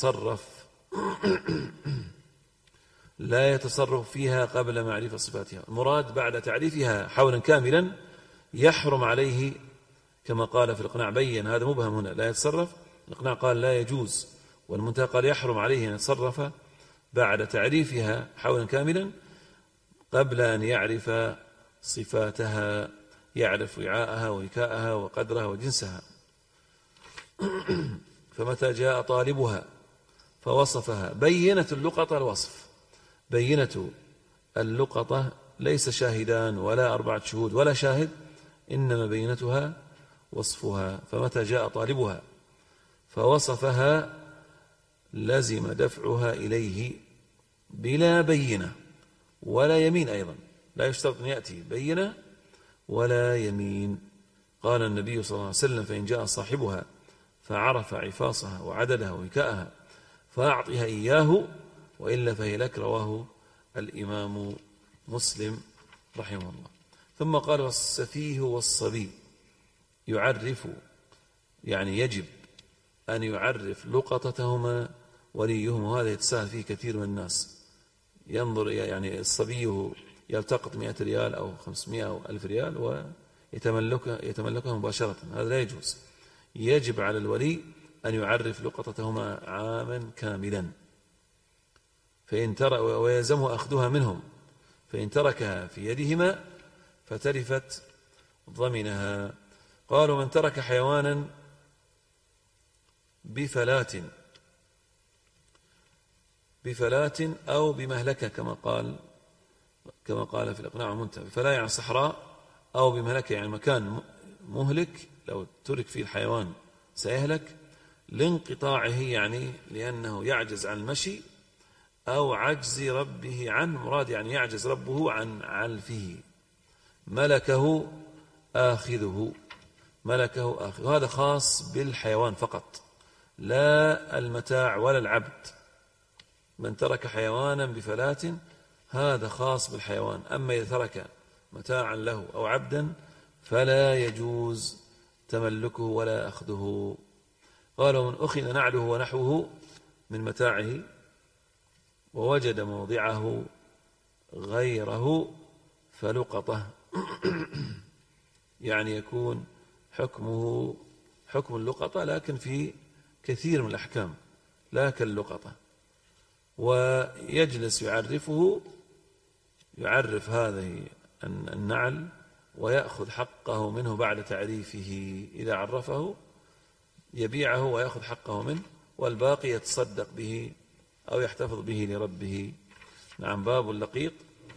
لا يتصرف فيها قبل معرفة صفاتها. المراد بعد تعريفها حولا كاملا يحرم عليه، كما قال في الإقناع بين هذا مبهم هنا، لا يتصرف. الإقناع قال لا يجوز، والمنتهى قال يحرم عليه أن يتصرف بعد تعريفها حولا كاملا قبل أن يعرف صفاتها، يعرف وعاءها ووكاءها وقدرها وجنسها. فمتى جاء طالبها فوصفها بينة اللقطة الوصف، بينة اللقطة ليس شاهدان ولا 4 شهود ولا شاهد، إنما بينتها وصفها. فمتى جاء طالبها فوصفها لزم دفعها إليه بلا بينة ولا يمين. أيضا لا يشترط أن يأتي بينة ولا يمين. قال النبي صلى الله عليه وسلم: فإن جاء صاحبها فعرف عفاصها وعددها ووكاءها فأعطها إياه، وإلا فهي لك. رواه الإمام مسلم رحمه الله. ثم قال: والسفيه والصبي يعرف، يعني يجب أن يعرف لقطتهما وليهما. وهذا يتساهل فيه كثير من الناس، ينظر يعني الصبي يلتقط 100 ريال أو 500 أو 1000 ريال ويتملكها مباشرة، هذا لا يجوز. يجب على الولي أن يعرف لقطتهما عاما كاملا، فإن ترك ويلزمه أخذها منهم، فإن تركها في يدهما فتلفت ضمنها. قالوا: من ترك حيوانا بفلات أو بمهلكة، كما قال في الإقناع المنتهى. بفلاة يعني صحراء، أو بمهلكة يعني مكان مهلك، لو ترك فيه الحيوان سيهلك، لانقطاعه يعني لأنه يعجز عن المشي، أو عجز ربه عنه، مراد يعني يعجز ربه عن علفه، ملكه آخذه. هذا خاص بالحيوان فقط، لا المتاع ولا العبد. من ترك حيوانا بفلاة هذا خاص بالحيوان، أما إذا ترك متاعا له أو عبدا فلا يجوز تملكه ولا أخذه. قال: ومن أخذ نعله ونحوه من متاعه ووجد موضعه غيره فلقطه. يعني يكون حكمه حكم اللقطة، لكن في كثير من الأحكام لا كاللقطة. ويجلس يعرف هذه النعل ويأخذ حقه منه بعد تعريفه. إذا عرفه يبيعه ويأخذ حقه منه، والباقي يتصدق به أو يحتفظ به لربه. نعم. باب اللقيط.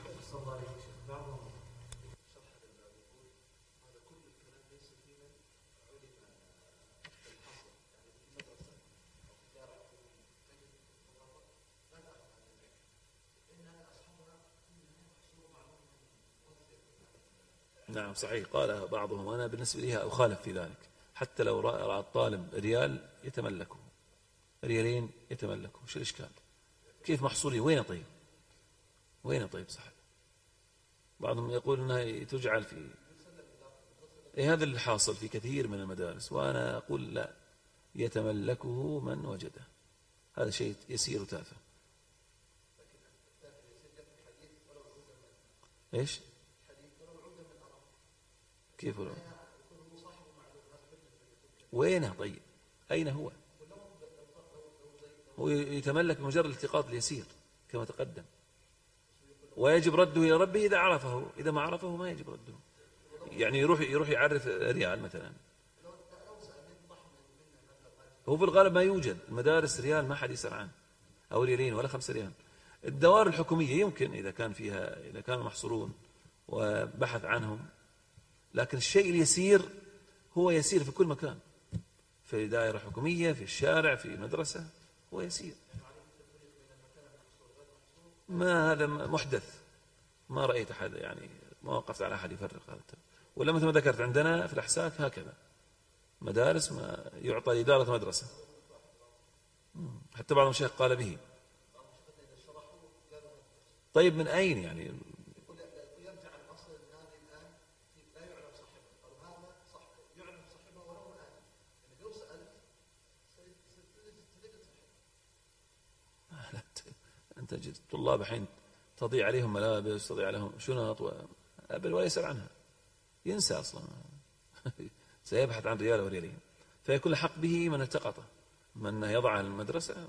نعم صحيح. قال بعضهم: أنا بالنسبة لي أخالف في ذلك، حتى لو رأى الطالب ريال يتملكه، ريالين يتملكه، شو الإشكال؟ كيف محصولي؟ وين طيب صح. بعضهم يقول أنها تجعل في هذا اللي حاصل في كثير من المدارس، وأنا أقول لا، يتملكه من وجده. هذا شيء يسير تافه. إيش؟ كيف ولو؟ وينه طيب؟ أين هو؟ هو يتملك مجرد الالتقاط اليسير كما تقدم، ويجب رده إلى ربه إذا عرفه، إذا ما عرفه ما يجب رده. يعني يروح يعرف ريال مثلا، هو في الغالب ما يوجد المدارس ريال ما حد يسأل عنه، أو ريالين ولا 5 ريال. الدوائر الحكومية يمكن إذا كان فيها، إذا كانوا محصورون وبحث عنهم، لكن الشيء اليسير هو يسير في كل مكان، في دائرة حكومية، في الشارع، في مدرسة، هو يسير. ما هذا محدث، ما رأيت أحد يعني، ما وقفت على أحد يفرق هذا. ولا مثل ما ذكرت عندنا في الأحساك هكذا مدارس ما يعطى لإدارة مدرسة، حتى بعض المشايخ قال به. طيب من أين يعني؟ أنت تجد طلاب حين تضيع عليهم ملابس، تضيع عليهم شنط وأبل ولا يسأل عنها، ينسى أصلا سيبحث عن ريال وريالين، فيكون الحق به من التقطه، من يضعها المدرسة.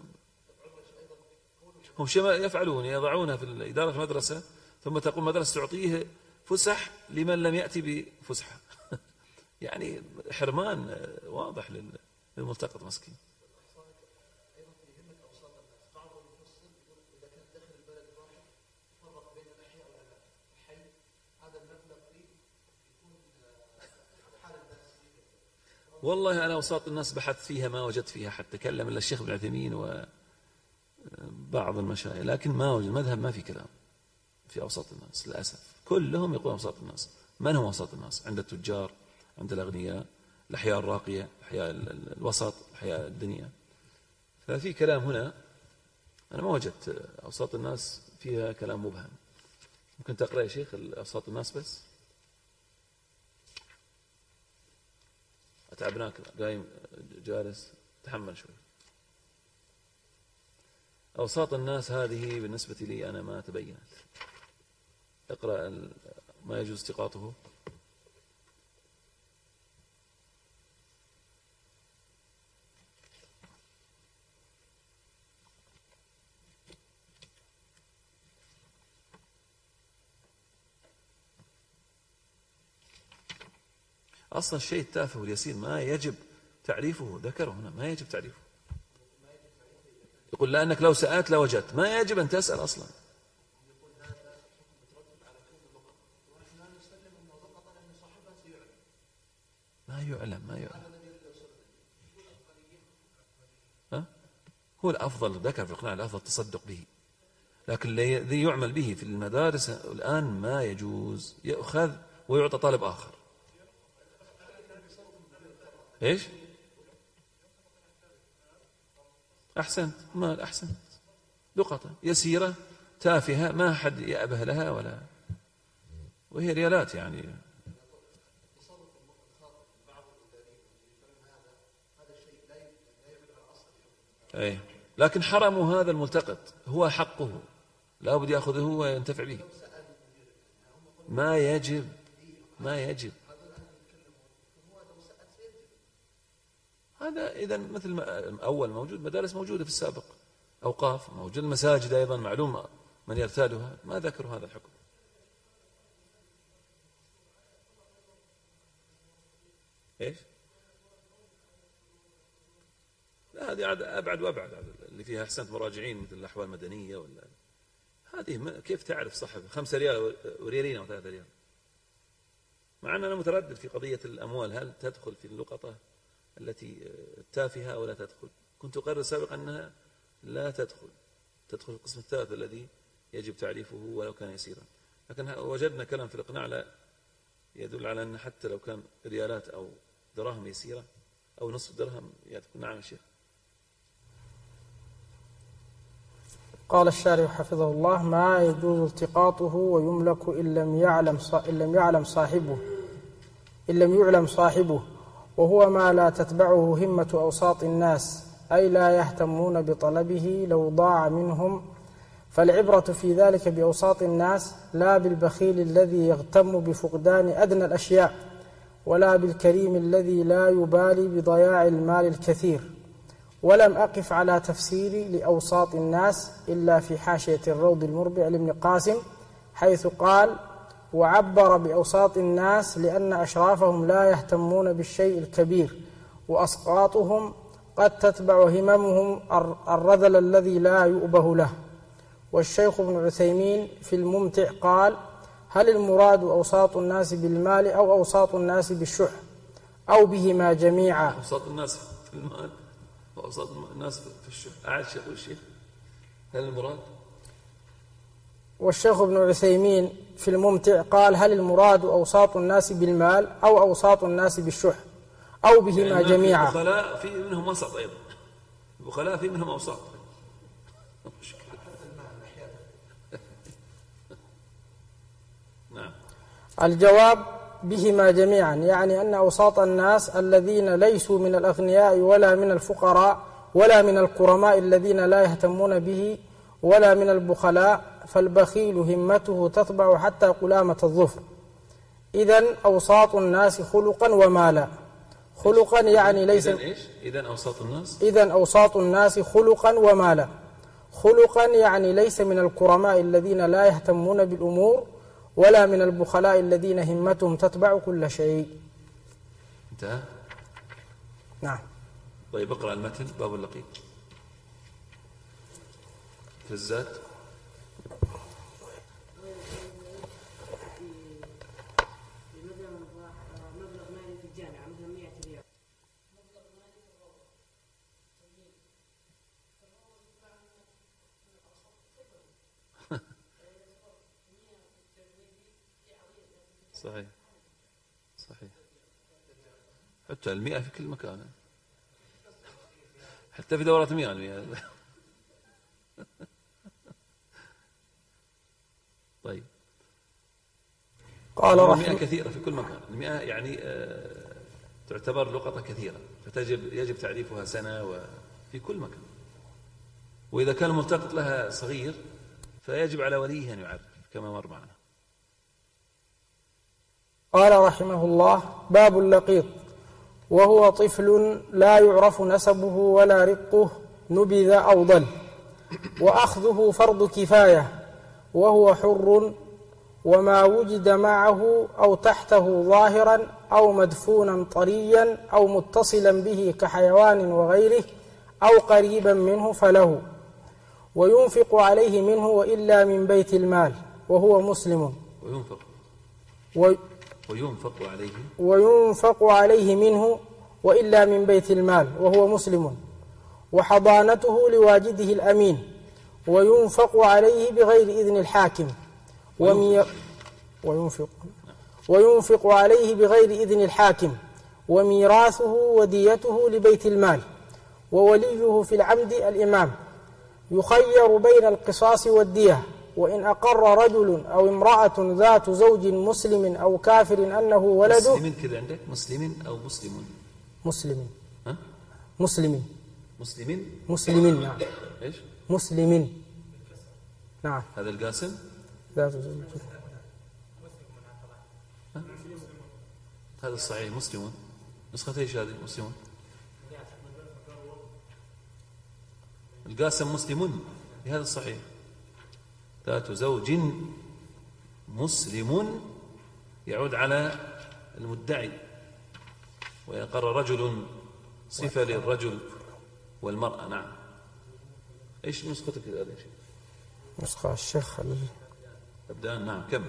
هم شيء يفعلون، يضعونها في إدارة المدرسة، ثم تقوم مدرسة تعطيه فسح لمن لم يأتي بفسحة يعني حرمان واضح للملتقط مسكين. والله أنا أوساط الناس بحثت فيها ما وجدت فيها حتى كلم إلا الشيخ ابن عثيمين وبعض المشايخ، لكن ما وجد مذهب، ما في كلام في أوساط الناس للأسف. كلهم يقولون أوساط الناس. من هم أوساط الناس؟ عند التجار، عند الأغنياء، الأحياء الراقية، الأحياء الوسط، الأحياء الدنيا. ففي كلام هنا أنا ما وجدت أوساط الناس فيها كلام مبهم. ممكن تقرأ يا شيخ أوساط الناس بس؟ أتعبناك قايم جالس، تحمل شوي. أوساط الناس هذه بالنسبة لي أنا ما تبينت. اقرأ ما يجوز التقاطه. أصلا الشيء التافه واليسير ما يجب تعريفه، ذكره هنا ما يجب تعريفه. يقول لأنك لو سألت لوجدت، ما يجب أن تسأل أصلا. ما يعلم ها؟ هو الأفضل، ذكر في القناع الأفضل التصدق به، لكن الذي يعمل به في المدارس الآن ما يجوز، يأخذ ويعطى طالب آخر. إيش؟ أحسنت، ما أحسنت، لقطة يسيرة تافهة ما حد يأبه لها ولا، وهي ريالات يعني. أي، لكن حرموا هذا الملتقط، هو حقه لا بد يأخذه وينتفع به. ما يجب هذا. إذا مثل ما أول موجود مدارس موجودة في السابق، أوقاف موجود، المساجد أيضا معلوم من يرتادها، ما ذكروا هذا الحكم. إيش؟ لا هذه أبعد وأبعد، اللي فيها أحسنت مراجعين مثل الأحوال المدنية ولا هذه، كيف تعرف صاحب 5 ريال وريالين أو 3 ريال؟ مع أن أنا متردد في قضية الأموال، هل تدخل في اللقطة التي التافهة أو لا تدخل؟ كنت أقرر سابقا أنها لا تدخل القسم الثالث الذي يجب تعريفه ولو كان يسيرا، لكن وجدنا كلام في الإقناع لا يدل على أن حتى لو كان ريالات أو دراهم يسيرة أو نصف درهم يدخل. نعم يا شيخ. قال الشارع حفظه الله: ما يجوز التقاطه ويملك إن لم يعلم صاحبه، وهو ما لا تتبعه همة أوساط الناس، أي لا يهتمون بطلبه لو ضاع منهم فالعبرة في ذلك بأوساط الناس لا بالبخيل الذي يغتم بفقدان أدنى الأشياء، ولا بالكريم الذي لا يبالي بضياع المال الكثير. ولم أقف على تفسيري لأوساط الناس إلا في حاشية الروض المربع لابن قاسم، حيث قال: وعبر بأوساط الناس لأن أشرافهم لا يهتمون بالشيء الكبير، وأسقاطهم قد تتبع هممهم الرذل الذي لا يؤبه له. والشيخ ابن عثيمين في الممتع قال: هل المراد أوساط الناس بالمال أو أوساط الناس بالشح أو بهما جميعا؟ أوساط الناس في المال وأوساط الناس في الشح. أعد شيخ الشيخ، هل المراد؟ والشيخ ابن عثيمين في الممتع قال: هل المراد أوساط الناس بالمال أو أوساط الناس بالشح أو بهما يعني جميعا؟ البخلاء في منهم وسط أيضا، البخلاء في منهم أوساط. نعم. الجواب: بهما جميعا، يعني أن أوساط الناس الذين ليسوا من الأغنياء ولا من الفقراء ولا من الكرماء الذين لا يهتمون به ولا من البخلاء، فالبخيل همته تطبع حتى قلامة الظفر. إذن أوساط الناس خلقا ومالا. خلقا يعني ليس إذن أوساط الناس خلقا ومالا. خلقا يعني ليس من الكرماء الذين لا يهتمون بالأمور ولا من البخلاء الذين همتهم تتبع كل شيء. انتهى؟ نعم. طيب اقرأ المتن. باب اللقيط في الزاد. صحيح صحيح، حتى 100 في كل مكان، حتى في دورات 100. طيب. قال رحمه 100 كثيرة في كل مكان. 100 يعني تعتبر لقطة كثيرة، يجب تعريفها سنة وفي كل مكان. وإذا كان الملتقط لها صغير فيجب على وليه أن يعرف كما مر معنا. قال رحمه الله: باب اللقيط، وهو طفل لا يعرف نسبه ولا رقه، نبذ أو ضل، وأخذه فرض كفاية، وهو حر، وما وجد معه أو تحته ظاهرا أو مدفونا طريا أو متصلا به كحيوان وغيره أو قريبا منه فله، وينفق عليه منه وإلا من بيت المال وهو مسلم. وينفق عليه منه وإلا من بيت المال وهو مسلم، وحضانته لواجده الأمين، وينفق عليه بغير إذن الحاكم، وينفق عليه بغير إذن الحاكم، وميراثه وديته لبيت المال، ووليه في العمد الإمام، يخير بين القصاص والدية، وإن أقر رجل أو امرأة ذات زوج مسلم أو كافر أنه ولده. مسلم كذا عندك؟ مسلم أو مسلم؟ مسلم. ها؟ مسلم. نعم. إيش؟ مسلم. نعم. هذا القاسم ذات زوج. هذا الصحيح مسلم. نسخة ايش هذه؟ مسلم. القاسم مسلم، هذا الصحيح. ذات زوج مسلم يعود على المدعي، ويقر رجل صفة للرجل والمرأة. نعم. ايش نسختك هذا يا شيخ؟ نسخة الشيخ أبدان. نعم. كم؟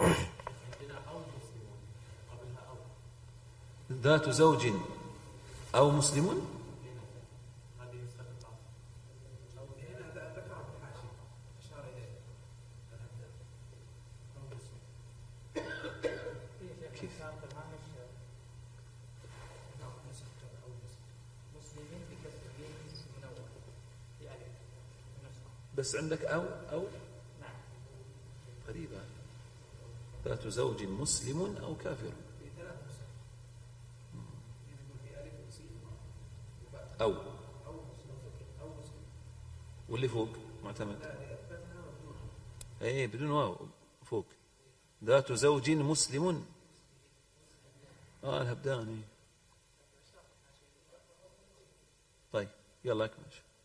ذات زوج أو مسلم. كيف؟ بس عندك أو غريبة. ذات زوج مسلم أو كافر. أو واللي فوق معتمد. اي بدون واو فوق. ذات زوج مسلم. الهبداني. طيب يلا اكمل.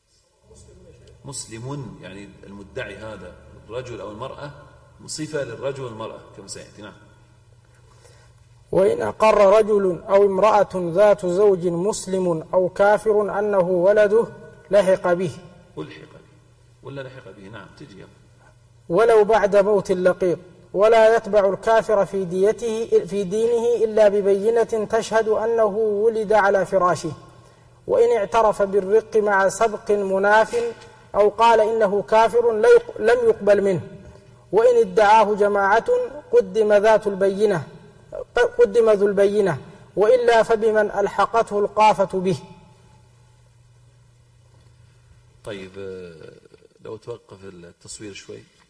مسلم يعني المدعي هذا الرجل أو المرأة، صفة للرجل والمرأة كما سيأتي. نعم. وإن أقر رجل أو امرأة ذات زوج مسلم أو كافر أنه ولده لحق به. ألحق به ولا لحق به؟ نعم تجي يلا. ولو بعد موت اللقيط، ولا يتبع الكافر في دينه إلا ببينة تشهد أنه ولد على فراشه، وإن اعترف بالرق مع سبق مناف أو قال إنه كافر لم يقبل منه، وإن ادعاه جماعة قدم ذو البينة، وإلا فبمن ألحقته القافة به. طيب لو توقف التصوير شوي.